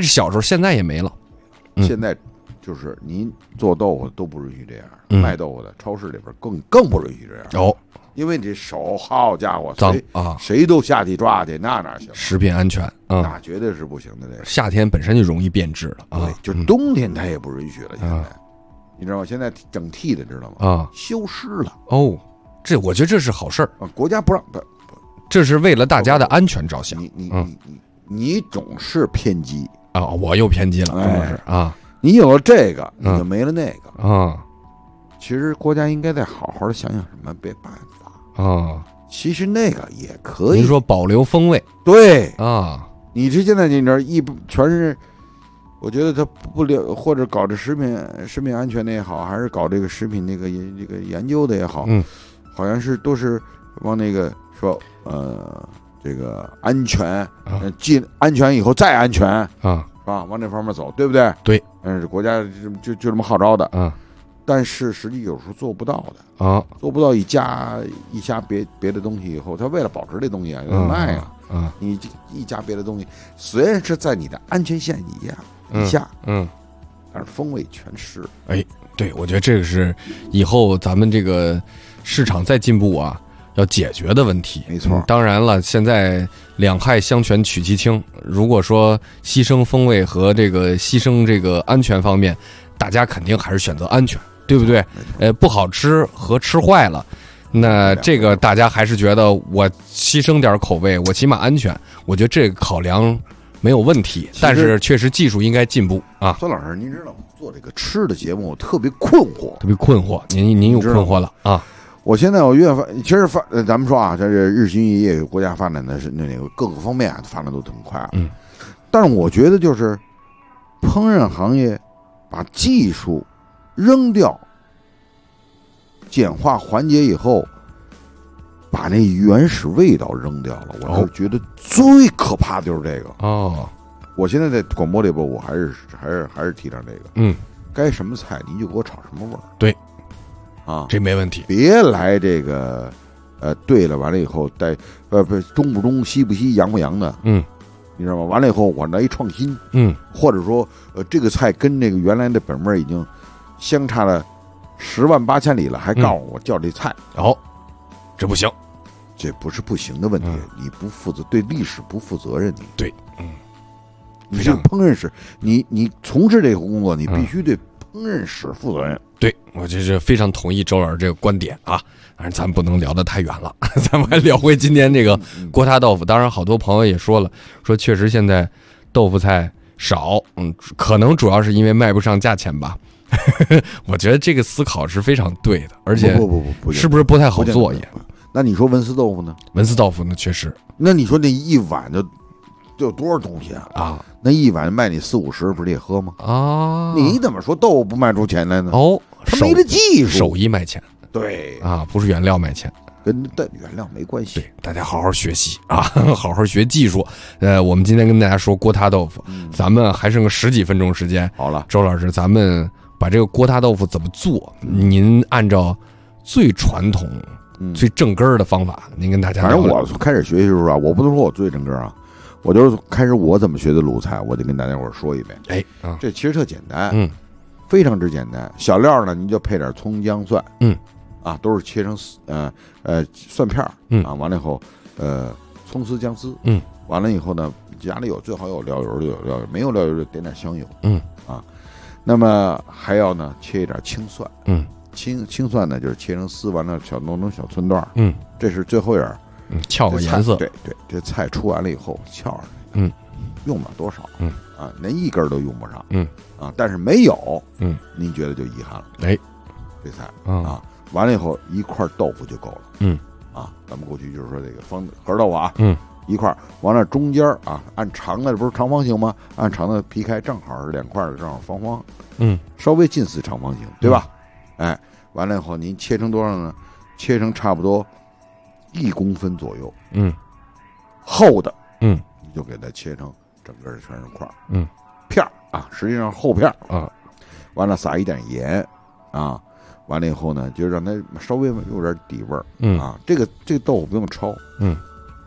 小时候，现在也没了。嗯、 现在就是您做豆腐都不允许这样， 嗯、 卖豆腐的超市里边更更不允许这样。 哦， 因为这手，好家伙， 脏谁啊， 谁都下去抓去，那哪行？ 食品安全，嗯， 那绝对是不行的。这个夏天本身就容易变质了啊， 对，就冬天它也不允许了。现在，你知道吗？现在整屉的，知道吗？啊，消失了。 哦，这我觉得这是好事儿啊，国家不让，不， 这是为了大家的安全着想。 你你你你你总是偏激啊！我又偏激了，真的是啊！ 你有了这个，你就没了那个啊。 其实国家应该再好好的想想什么别办法啊。 其实那个也可以。 您说保留风味？ 对啊。 你这现在你这一全是，我觉得他不了，或者搞这食品食品安全的也好，还是搞这个食品那个这个研究的也好， 嗯， 好像是都是往那个说呃这个安全，进、啊、安全以后再安全啊， 是吧？往这方面走，对不对？ 对， 嗯，国家就就就这么号召的啊。 但是实际有时候做不到的啊， 做不到一加一加别别的东西以后，他为了保持这东西啊，有卖啊， 啊， 你一加别的东西，虽然是在你的安全线以下以下， 嗯， 但是风味全失。 哎，对，我觉得这个是以后咱们这个市场再进步啊，要解决的问题。 没错、嗯， 当然了，现在两害相权取其轻，如果说牺牲风味和这个牺牲这个安全方面，大家肯定还是选择安全。对不对？呃，不好吃和吃坏了，那这个大家还是觉得我牺牲点口味，我起码安全。我觉得这个考量没有问题，但是确实技术应该进步啊。 孙老师，您知道吗？做这个吃的节目，我特别困惑， 特别困惑。您您有困惑了啊？ 我现在我越发，其实发，咱们说啊，这是日新月异，国家发展的是那那个各个方面啊，发展都挺快啊。 嗯。 但是我觉得就是烹饪行业把技术扔掉，简化环节以后，把那原始味道扔掉了。我是觉得最可怕的就是这个哦。 我现在在广播里边，我还是还是还是提倡这个。 嗯， 该什么菜您就给我炒什么味儿。 对， 啊， 这没问题。 别来这个，呃，对了，完了以后带呃不中不中西不西洋不洋的。 嗯。 你知道吗？完了以后我来一创新， 嗯， 或者说，呃，这个菜跟那个原来的本味已经相差了十万八千里了，还告诉我叫这菜， 哦，这不行， 这不是不行的问题， 嗯、 你不负责，对历史不负责任，你对，嗯， 你这个烹饪史，你你从事这个工作，你必须对烹饪史负责任。 嗯、对，我这是非常同意周老师这个观点啊。当然，咱们不能聊得太远了，咱们还聊回今天这个锅塌豆腐。当然，好多朋友也说了，说确实现在豆腐菜少，嗯，可能主要是因为卖不上价钱吧。我觉得这个思考是非常对的，而且不不不不， 是不是不太好做也？ 那你说文思豆腐呢？ 文思豆腐呢，确实。 那你说那一碗就就有多少东西啊？ 啊， 那一碗卖你四五十，不是也喝吗？ 啊， 你怎么说豆腐不卖出钱来呢？ 哦， 他没这技术， 手艺卖钱。 对啊，不是原料卖钱， 跟的原料没关系。 对，大家好好学习啊，好好学技术。呃，我们今天跟大家说锅塌豆腐，嗯、咱们还剩个十几分钟时间。 好了， 周老师，咱们把这个锅塌豆腐怎么做？嗯、您按照最传统、嗯、最正根儿的方法，您跟大家聊聊。 反正我开始学习的时候啊，我不能说我最正根儿啊，我就是开始我怎么学的鲁菜，我得跟大家伙儿说一遍。 哎，啊、 这其实特简单， 嗯， 非常之简单。小料呢，您就配点葱姜蒜， 嗯。 啊，都是切成呃呃蒜片儿， 嗯啊，完了以后，呃，葱丝姜丝， 嗯， 完了以后呢，家里有最好有料油就有料油，没有料油就点点香油， 嗯， 啊，那么还要呢切一点青蒜， 嗯， 青青蒜呢就是切成丝，完了小弄成小寸段， 嗯， 这是最后一点， 嗯，翘个颜色， 对对，这菜出完了以后翘上去， 嗯， 用不了多少， 嗯， 啊，连一根都用不上， 嗯， 啊，但是没有， 嗯， 您觉得就遗憾了， 哎， 这菜啊。 啊完了以后，一块豆腐就够了。 嗯， 啊，咱们过去就是说这个方盒豆腐啊， 嗯， 一块完了中间啊，按长的不是长方形吗？按长的劈开，正好是两块的，正好方方。 嗯， 稍微近似长方形，对吧？嗯、哎，完了以后您切成多少呢？切成差不多一公分左右。 嗯， 厚的， 嗯， 你就给它切成整个全是块。 嗯， 片儿啊，实际上厚片啊， 完了撒一点盐啊。完了以后呢，就让它稍微有点底味儿， 嗯啊，这个这个豆腐不用焯， 嗯，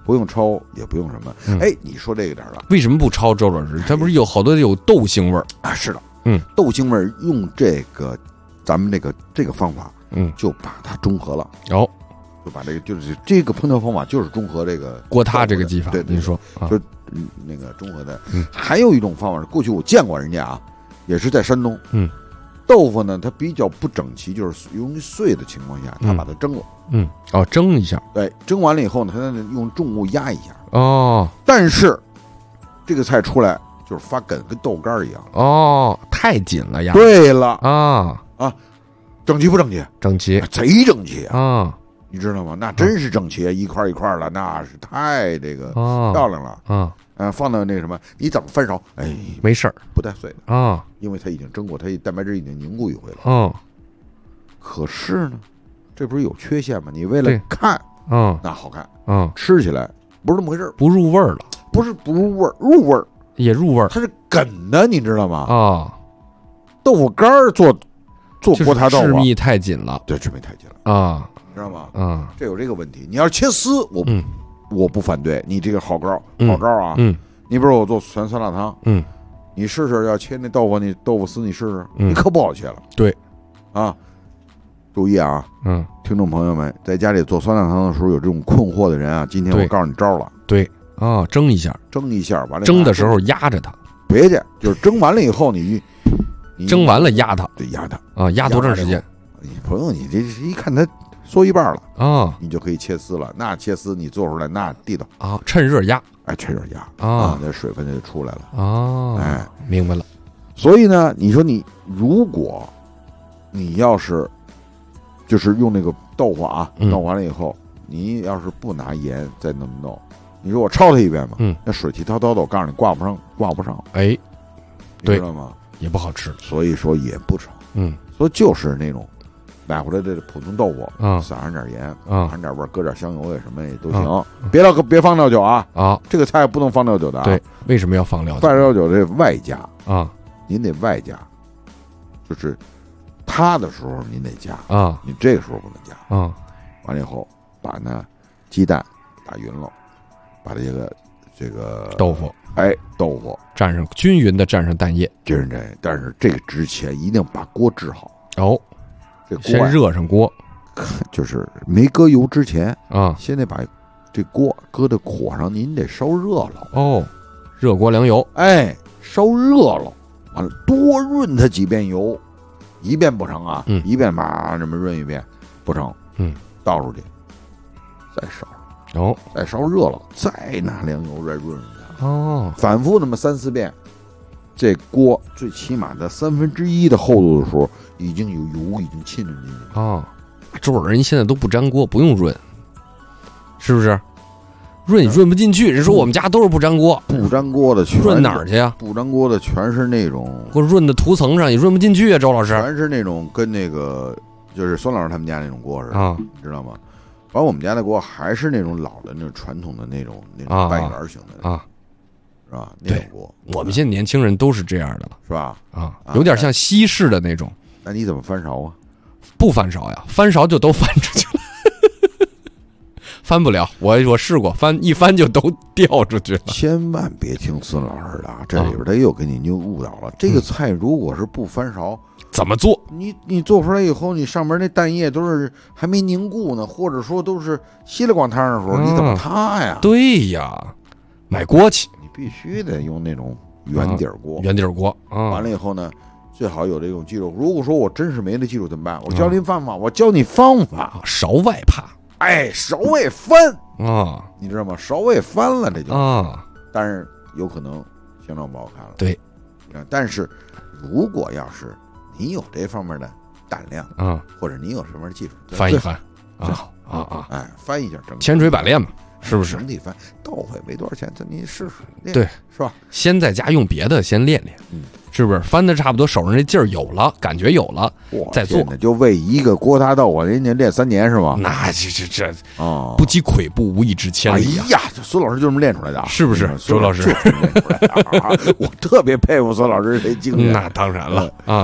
不用焯，也不用什么。 嗯、 哎，你说这个点了， 为什么不焯？周老师，它不是有好多有豆腥味儿啊？是的， 嗯， 豆腥味儿用这个咱们这个这个方法， 嗯， 就把它中和了。 哦， 就把这个就是这个烹调方法就是中和这个锅塌这个技法。 对， 您说，啊、 就嗯那个中和的。 嗯， 还有一种方法是，过去我见过人家啊，也是在山东， 嗯。 豆腐呢，它比较不整齐，就是容易碎的情况下，他把它蒸了。 嗯，哦，蒸一下。 对，蒸完了以后呢，他用重物压一下。 哦， 但是这个菜出来就是发梗，跟豆干一样。 哦，太紧了呀。 对了啊啊，整齐不整齐？ 整齐， 贼整齐啊！ 啊， 你知道吗？那真是整齐，一块一块的，那是太这个漂亮了。 啊。 嗯，放到那什么，你怎么翻勺？哎， 没事儿， 不带碎的啊， 因为它已经蒸过，它蛋白质已经凝固一回了。 嗯， 可是呢，这不是有缺陷吗？你为了看， 嗯， 那好看， 嗯， 吃起来不是这么回事， 不入味儿了， 不是不入味儿，入味儿也入味儿， 它是梗的，你知道吗？ 啊， 豆腐干儿做做锅塌豆腐， 制密太紧了， 对，制密太紧了啊， 知道吗？ 啊， 这有这个问题。你要是切丝，我嗯。 我不反对你这个好招好招啊！ 嗯， 你比如我做酸酸辣汤， 嗯， 你试试要切那豆腐，你豆腐丝你试试， 嗯、 你可不好切了。 对， 啊，注意啊， 嗯， 听众朋友们，在家里做酸辣汤的时候有这种困惑的人啊，今天我告诉你招了。 对啊，蒸一下， 蒸一下，完了蒸的时候压着它， 别介，就是蒸完了以后你你蒸完了压它， 对，压它啊，压多长时间？ 你朋友，你这一看它。缩一半了啊， 你就可以切丝了。那切丝你做出来那地道啊，趁热压， 哎，趁热压啊， 那水分就出来了啊， 哎， 明白了。 所以呢，你说你如果你要是就是用那个豆腐啊嗯、 弄完了以后，你要是不拿盐再那么弄，你说我焯它一遍嘛， 嗯， 那水气滔滔的，我告诉你挂不上，挂不上， 哎， 你知道吗？ 也不好吃， 所以说也不成， 嗯， 所以就是那种。买回来的普通豆腐， 嗯， 撒上点盐， 嗯， 撒上点味儿，搁点香油也什么也都行。嗯、别老别放料酒啊！ 啊， 这个菜不能放料酒的啊。 对，为什么要放料酒？ 放料酒这外加啊， 您得外加，就是塌的时候您得加啊， 你这个时候不能加啊。 完了以后，把那鸡蛋打匀了，把这个这个豆腐， 哎，豆腐蘸上均匀的蘸上蛋液， 均匀这。但是这个之前一定把锅治好哦。 这锅先热上锅， 就是没搁油之前啊， 先得把这锅搁在火上，您得烧热了哦，热锅凉油， 哎，烧热了，完了多润它几遍油，一遍不成啊， 嗯， 一遍嘛这么润一遍不成， 嗯， 倒出去，再烧， 哦， 再烧热了，再拿凉油再润它， 哦， 反复那么三四遍。这锅最起码的三分之一的厚度的时候，已经有油已经浸润进去了啊！这会儿人现在都不粘锅，不用润，是不是？润润不进去。人说我们家都是不粘锅， 不粘锅的全润哪儿去呀？ 不粘锅的全是那种， 或者润的涂层上也润不进去啊，周老师。 全是那种跟那个就是孙老师他们家那种锅似的啊， 你知道吗？完我们家的锅还是那种老的那种传统的那种那种半圆形的啊。 是吧？那种锅， 我们现在年轻人都是这样的了， 是吧？ 啊，有点像西式的那种。 那你怎么翻勺啊？ 不翻勺呀，翻勺就都翻出去了，翻不了。我我试过，翻一翻就都掉出去了。 千万别听孙老师的啊，这里边他又给你又误导了。嗯、这个菜如果是不翻勺， 怎么做？ 你你做出来以后，你上面那蛋液都是还没凝固呢，或者说都是稀里咣汤的时候，嗯、你怎么塌呀？ 对呀，买锅去。 必须得用那种圆底锅， 啊、圆底锅。啊、 完了以后呢，最好有这种技术。如果说我真是没这技术怎么办？我教您方法，啊、我教你方法。 勺外趴， 哎，勺外翻啊， 你知道吗？勺外翻了，这就啊。 但是有可能相当不好看了。 对， 但是如果要是你有这方面的胆量啊， 或者你有什么技术， 翻一翻最好啊啊！ 哎，翻一下整千锤百炼嘛。是不是整体翻豆腐也没多少钱，这你试试练， 对， 是吧？ 先在家用别的先练练， 嗯， 是不是？翻的差不多，手上这劲儿有了，感觉有了，再做。 就为一个锅塌豆腐，人家练三年是吗？ 那这这这哦， 不积跬步，无以至千里哎呀，这孙老师就这么练出来的， 是不是？周老师， 我特别佩服孙老师这经验。 那当然了啊。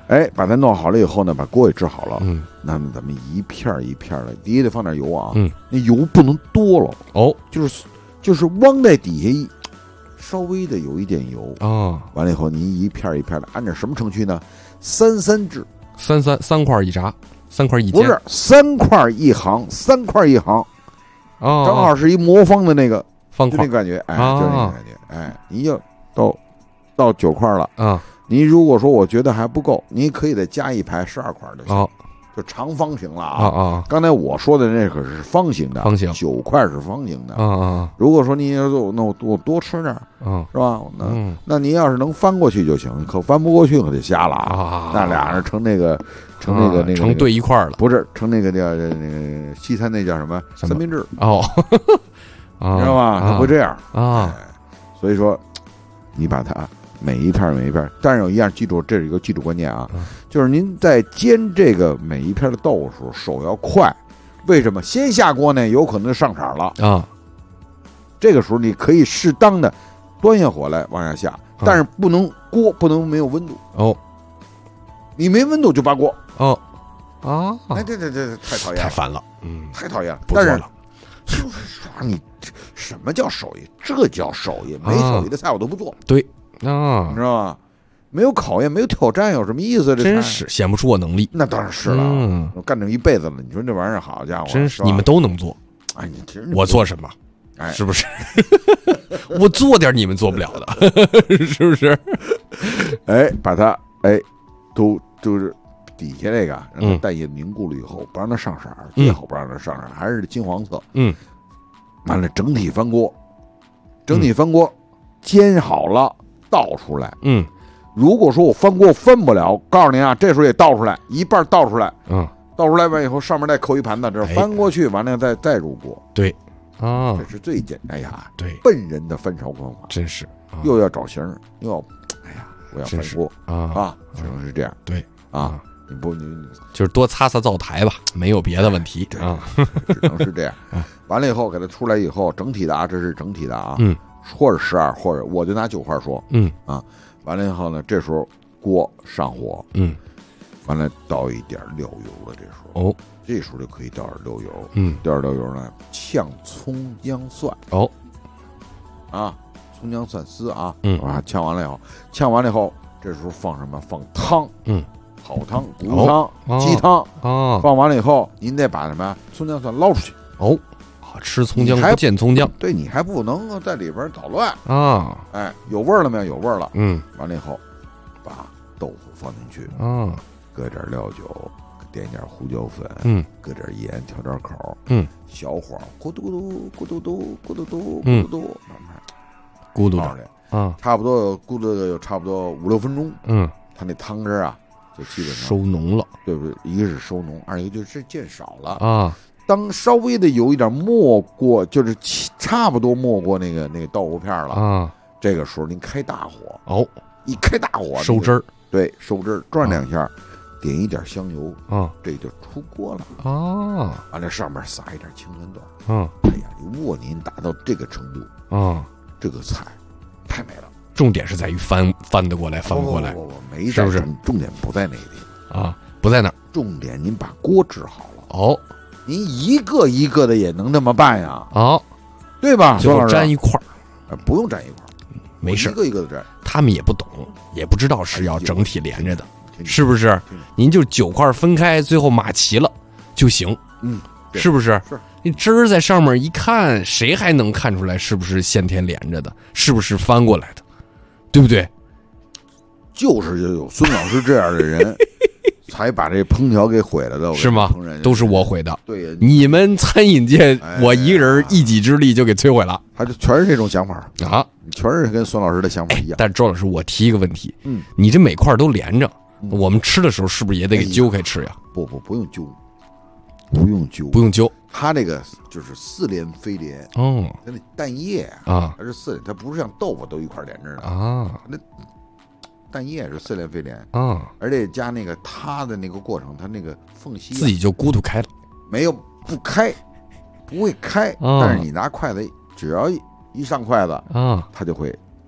哎，把它弄好了以后呢，把锅也支好了。 嗯， 那咱们一片一片的，第一得放点油啊。 嗯， 那油不能多了哦， 就是就是汪在底下一稍微的有一点油啊。 完了以后，你一片一片的，按照什么程序呢？三三制， 三三三块一炸，三块一煎， 不是三块一行，三块一行， 哦， 正好是一魔方的那个方块就那感觉，哎， 啊就那个感觉，哎，你就到到九块了啊。 你如果说我觉得还不够，你可以再加一排十二块的， 哦， 就长方形了啊啊啊！ 刚才我说的那可是方形的， 方形九块是方形的啊啊！ 如果说你要做，那我我多吃点， 嗯， 是吧？那、 嗯、 那你要是能翻过去就行，可翻不过去可就瞎了啊！ 那俩人成那个成那个、啊、那个成对一块了， 不是成那个叫那个西餐那叫什么三明治哦，啊、 知道吧？它会这样啊、 哎，所以说你把它。每一片每一片，但是有一样记住，这是一个基础观念啊， 嗯、 就是您在煎这个每一片的豆腐时候手要快，为什么？先下锅呢，有可能就上色了啊。 这个时候你可以适当的端下火来往下下，但是不能锅不能没有温度哦， 你没温度就扒锅哦啊！ 哎，这这这太讨厌了， 太烦了，嗯， 太讨厌了， 不做了。 就是说你什么叫手艺？这叫手艺，没手艺的菜我都不做。 对。啊， 你知道吧？没有考验，没有挑战，有什么意思？这真是显不出我能力。 那当然是了， 嗯、 我干这一辈子了。你说这玩意儿，好家伙， 真是是你们都能做。 哎，你其实我做什么？ 哎， 是不是？我做点你们做不了的，是不是？ 哎，把它哎，都就是底下这个让它嗯蛋液凝固了以后，不让它上色，最好不让它上色，还是金黄色。 嗯， 完了整体翻锅，整体翻锅，煎好了。倒出来， 嗯， 如果说我翻锅翻不了，告诉您啊，这时候也倒出来一半，倒出来， 嗯， 倒出来完以后，上面再扣一盘子，这翻过去，完了再再入锅， 对，啊， 这是最简单呀， 对， 笨人的翻炒方法， 真是，啊、 又要找形，又要，哎呀，我要翻锅啊啊，只能是这样， 对啊，你不你就是多擦擦灶台吧，没有别的问题啊， 只能是这样。完了以后给它出来以后，整体的啊，这是整体的啊， 嗯。 或者十二，或者我就拿九块说， 嗯啊，完了以后呢，这时候锅上火， 嗯， 完了倒一点料油了，这时候哦， 这时候就可以倒点料油， 嗯， 倒点料油呢，炝葱姜蒜， 哦， 啊，葱姜蒜丝啊， 嗯啊，炝完了以后，炝完了以后，这时候放什么？放汤， 嗯， 好汤，骨汤、 哦、 鸡汤， 啊， 放完了以后，您得把什么葱姜蒜捞出去， 哦。吃葱姜不见葱姜， 对你还不能在里边捣乱啊！ 哎，有味儿了没有？有味儿了。 嗯， 完了以后，把豆腐放进去， 啊， 搁点料酒，点点胡椒粉， 嗯， 搁点盐，调点口， 嗯， 小火咕嘟嘟咕嘟嘟咕嘟嘟嗯咕嘟嘟，慢慢咕嘟的啊， 差不多咕嘟有差不多五六分钟， 嗯， 它那汤汁啊就基本上收浓了， 对不对？一个是收浓，二一个就是见少了啊。 当稍微的有一点没过，就是差不多没过那个那个豆腐片了啊， 这个时候您开大火哦， 一开大火收汁儿， 对，收汁儿转两下，点一点香油啊， 这就出锅了啊， 完了上面撒一点青春豆， 啊， 哎呀，你卧您达到这个程度啊， 这个菜太美了。 重点是在于翻翻得过来，翻不过来， 不不不没是不是？ 重点不在那个地方啊，不在那儿， 重点您把锅支好了哦。 您一个一个的也能这么办呀？ 好， 对吧？ 最后粘一块儿，不用粘一块儿， 没事， 一个一个的粘。 他们也不懂，也不知道是要整体连着的，是不是？您就九块分开，最后码齐了就行。 嗯， 是不是？ 是。 你汁儿在上面一看，谁还能看出来是不是先天连着的？是不是翻过来的？对不对？ 就是有孙老师这样的人。才把这烹调给毁了的， 是吗？都是我毁的。 对呀， 你们餐饮界，我一个人一己之力就给摧毁了。 他就全是这种想法啊， 全是跟孙老师的想法一样。 但周老师，我提一个问题， 嗯， 你这每块都连着，我们吃的时候是不是也得给揪开吃呀？ 不不，不用揪，不用揪， 不用揪。 它这个就是似连非连哦， 它那蛋液啊， 它是似连，它不是像豆腐都一块连着的啊， 那。蛋液是似连非连啊， 而且加那个它的那个过程，它那个缝隙、啊、 自己就咕嘟开了， 没有不开，不会开， 啊、 但是你拿筷子只要一上筷子啊， 它就会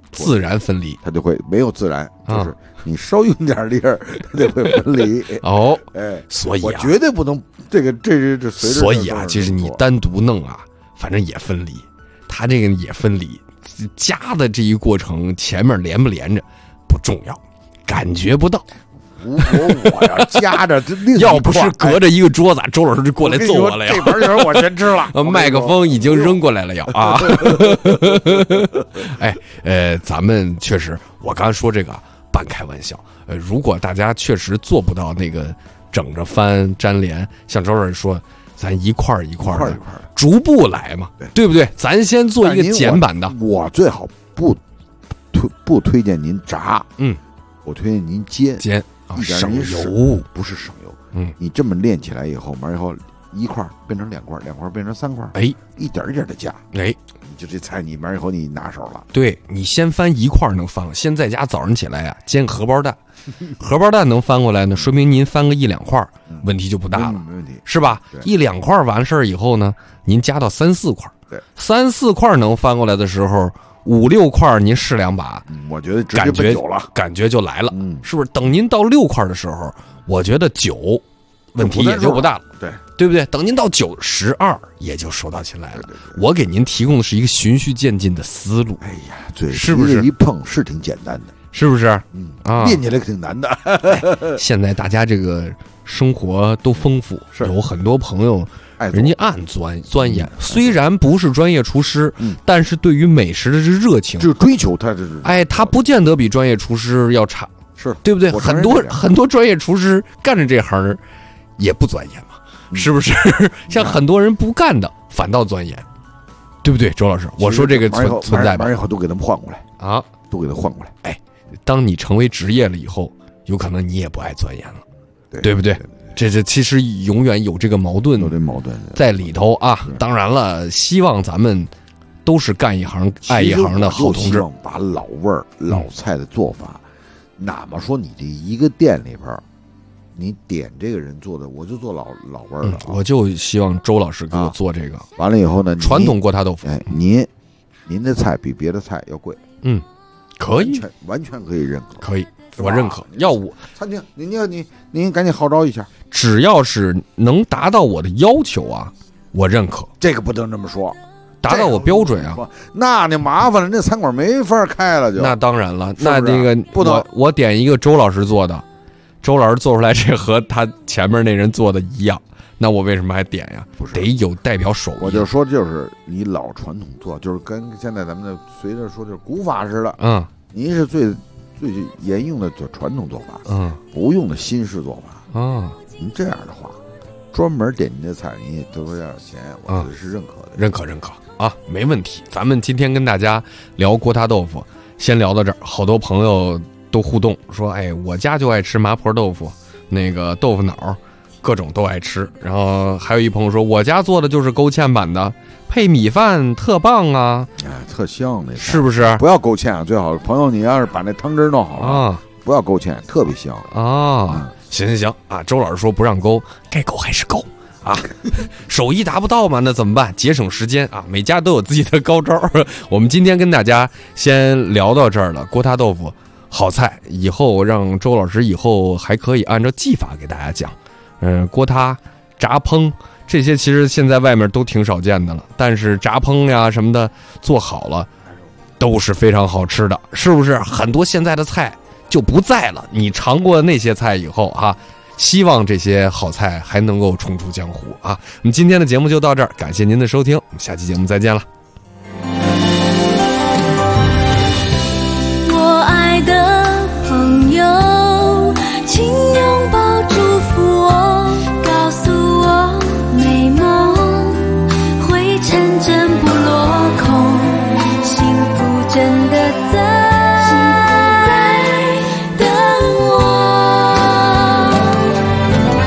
自然分离， 它就会没有自然， 啊就是你稍用点力儿，它就会分离。 哦， 哎， 所以啊， 我绝对不能这个这是这随着。 所以啊，就是你单独弄啊，反正也分离，它这个也分离，加的这一过程前面连不连着不重要，感觉不到。 如果我要夹着， 要不是隔着一个桌子，周老师就过来揍我了呀。 这盘球我先吃了， 麦克风已经扔过来了要啊。哎，呃，咱们确实，我刚才说这个半开玩笑。呃，如果大家确实做不到那个整着翻粘连，像周老师说，咱一块儿一块儿的，逐步来嘛，对不对？咱先做一个简版的。 我最好不推不推荐您炸， 嗯， 我推荐您煎煎。 一点省油不是省油， 嗯， 你这么练起来以后，完以后一块变成两块，两块变成三块， 哎， 一点一点的加， 哎， 你就这菜你完以后你拿手了。 对，你先翻一块能翻，先在家早上起来呀、啊、煎荷包蛋，荷包蛋能翻过来呢，说明您翻个一两块，问题就不大了， 嗯、没问题， 是吧？一两块完事儿以后呢，您加到三四块， 对， 三四块能翻过来的时候。五六块您试两把， 嗯、我觉得直接奔酒了， 感觉就来了， 嗯， 是不是？等您到六块的时候，我觉得九问题也就不大了， 对对不对？等您到九十二，也就手到擒来了。 对对对， 我给您提供的是一个循序渐进的思路。 哎呀，对， 是不是一碰是挺简单的， 是不是？ 嗯啊， 练起来挺难的。 哎、现在大家这个生活都丰富，有很多朋友。人家暗钻钻研，虽然不是专业厨师， 嗯， 但是对于美食的这热情， 就追求他这是， 哎，他不见得比专业厨师要差， 是对不对？很多很多专业厨师干着这行也不钻研嘛，嗯、是不是？像很多人不干的，反倒钻研，对不对？周老师，我说这个存存在吧， 完以后都给他们换过来啊， 都给他换过来。 哎，当你成为职业了以后，有可能你也不爱钻研了， 对， 对不对？对对这这其实永远有这个矛盾， 有这矛盾在里头啊。当然了，希望咱们都是干一行爱一行的好同志， 把老味儿、老菜的做法，嗯、哪怕说你这一个店里边，你点这个人做的，我就做老老味儿了、啊嗯。我就希望周老师给我做这个。啊、 完了以后呢， 传统锅塌豆腐， 哎，您您的菜比别的菜要贵， 嗯，可以， 完全完全可以认可， 可以。我认可，要我餐厅，您您您您赶紧号召一下， 只要是能达到我的要求啊，我认可。 这个不能这么说， 达到我标准啊， 那你麻烦了，那餐馆没法开了就。 那当然了， 是是那这个不能我，我点一个周老师做的，周老师做出来这和他前面那人做的一样，那我为什么还点呀？ 不是， 得有代表手艺。 我就说，就是你老传统做，就是跟现在咱们的随着说就是古法似的， 嗯， 您是最。最沿用的做传统做法， 嗯， 不用的新式做法， 啊， 您这样的话，专门点您的菜，您也多多点钱，我觉得是认可的， 认可认可啊，没问题。咱们今天跟大家聊锅塌豆腐，先聊到这儿。好多朋友都互动说，哎，我家就爱吃麻婆豆腐，那个豆腐脑，各种都爱吃。然后还有一朋友说，我家做的就是勾芡版的。配米饭特棒啊！ 哎，特香那是不是？ 不要勾芡啊，最好朋友你要是把那汤汁弄好了啊， 不要勾芡，特别香啊！嗯、行行行啊，周老师说不让勾，该勾还是勾啊，手艺达不到嘛，那怎么办？节省时间啊，每家都有自己的高招。我们今天跟大家先聊到这儿了，锅塌豆腐好菜，以后让周老师以后还可以按照技法给大家讲，嗯、呃，锅塌、炸烹。这些其实现在外面都挺少见的了，但是炸烹呀什么的做好了，都是非常好吃的，是不是？很多现在的菜就不在了，你尝过那些菜以后啊，希望这些好菜还能够重出江湖啊！我们今天的节目就到这儿，感谢您的收听，我们下期节目再见了。 我爱的朋友，请拥抱祝福我，告诉我美梦会成真不落空，幸福真的在等我。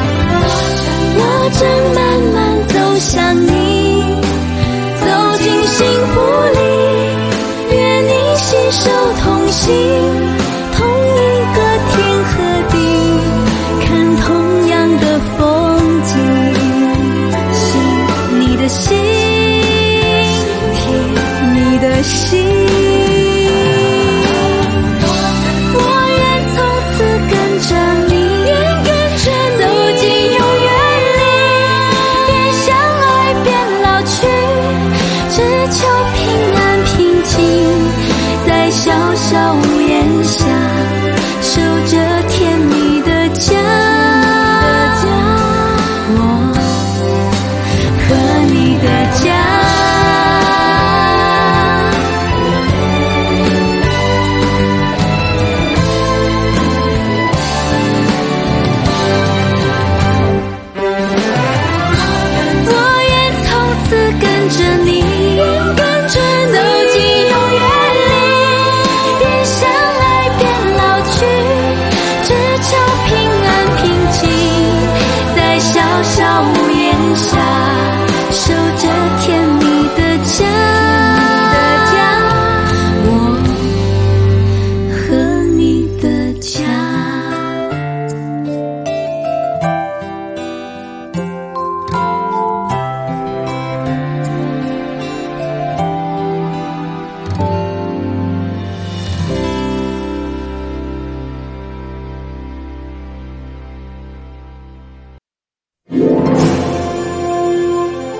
我正慢慢走向你，走进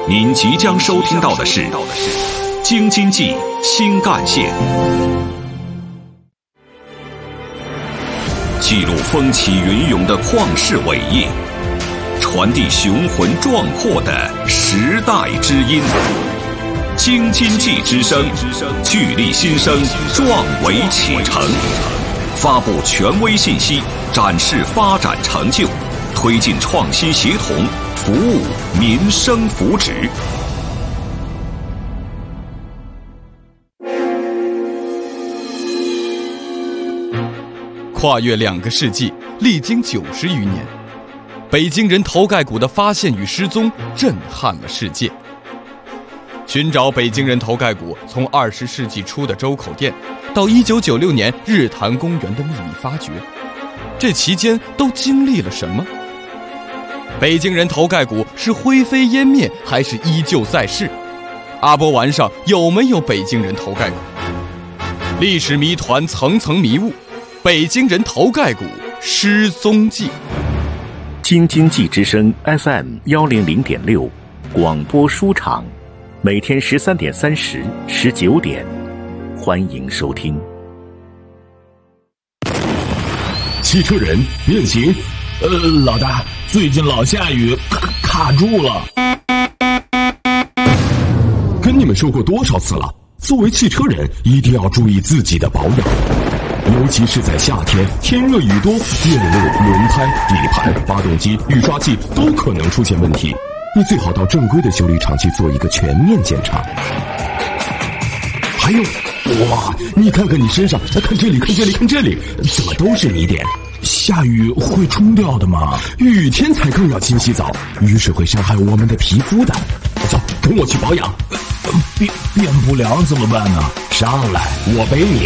您即将收听到的是京津冀新干线，记录风起云涌的旷世伟业，传递雄浑壮阔的时代之音。京津冀之声，聚力新生，壮维启程，发布权威信息，展示发展成就，推进创新协同，服务民生福祉。 跨越两个世纪，历经九十余年，北京人头盖骨的发现与失踪震撼了世界。寻找北京人头盖骨，从二十世纪初的周口店，到一九九六年日坛公园的秘密发掘，这期间都经历了什么？北京人头盖骨是灰飞烟灭，还是依旧在世？阿波丸上有没有北京人头盖骨？历史谜团层层迷雾，北京人头盖骨失踪记。 京津冀之声 F M 幺零零点六广播书场，每天十三点三十、十九点，欢迎收听。 汽车人变形，呃，老大，最近老下雨，卡卡住了。跟你们说过多少次了？作为汽车人，一定要注意自己的保养。尤其是在夏天，天热雨多，电路、轮胎、底盘、发动机、雨刷器都可能出现问题。你最好到正规的修理厂去做一个全面检查。还有，哇，你看看你身上，看这里，看这里，看这里，怎么都是泥点？下雨会冲掉的吗？雨天才更要勤洗澡，雨水会伤害我们的皮肤的。走，跟我去保养。变变不了怎么办呢？上来，我背你。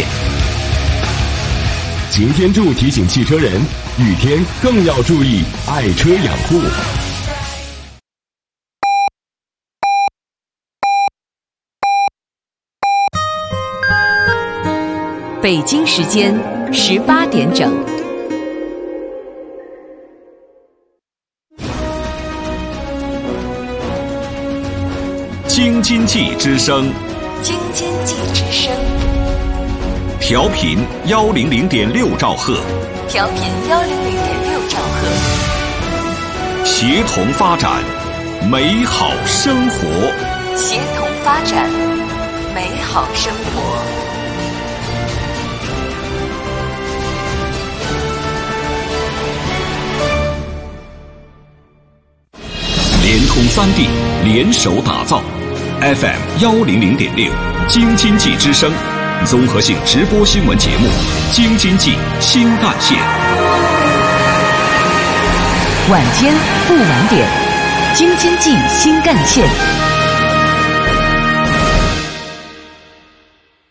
擎天柱提醒汽车人，雨天更要注意爱车养护。 北京时间十八点整。 京津冀之声， 京津冀之声， 调频幺零零点六兆赫， 调频幺零零点六兆赫， 协同发展，美好生活， 协同发展，美好生活。 联通三 D 联手打造 F M 幺零零点六京津冀之声综合性直播新闻节目《京津冀新干线》。 晚间不晚点，京津冀新干线。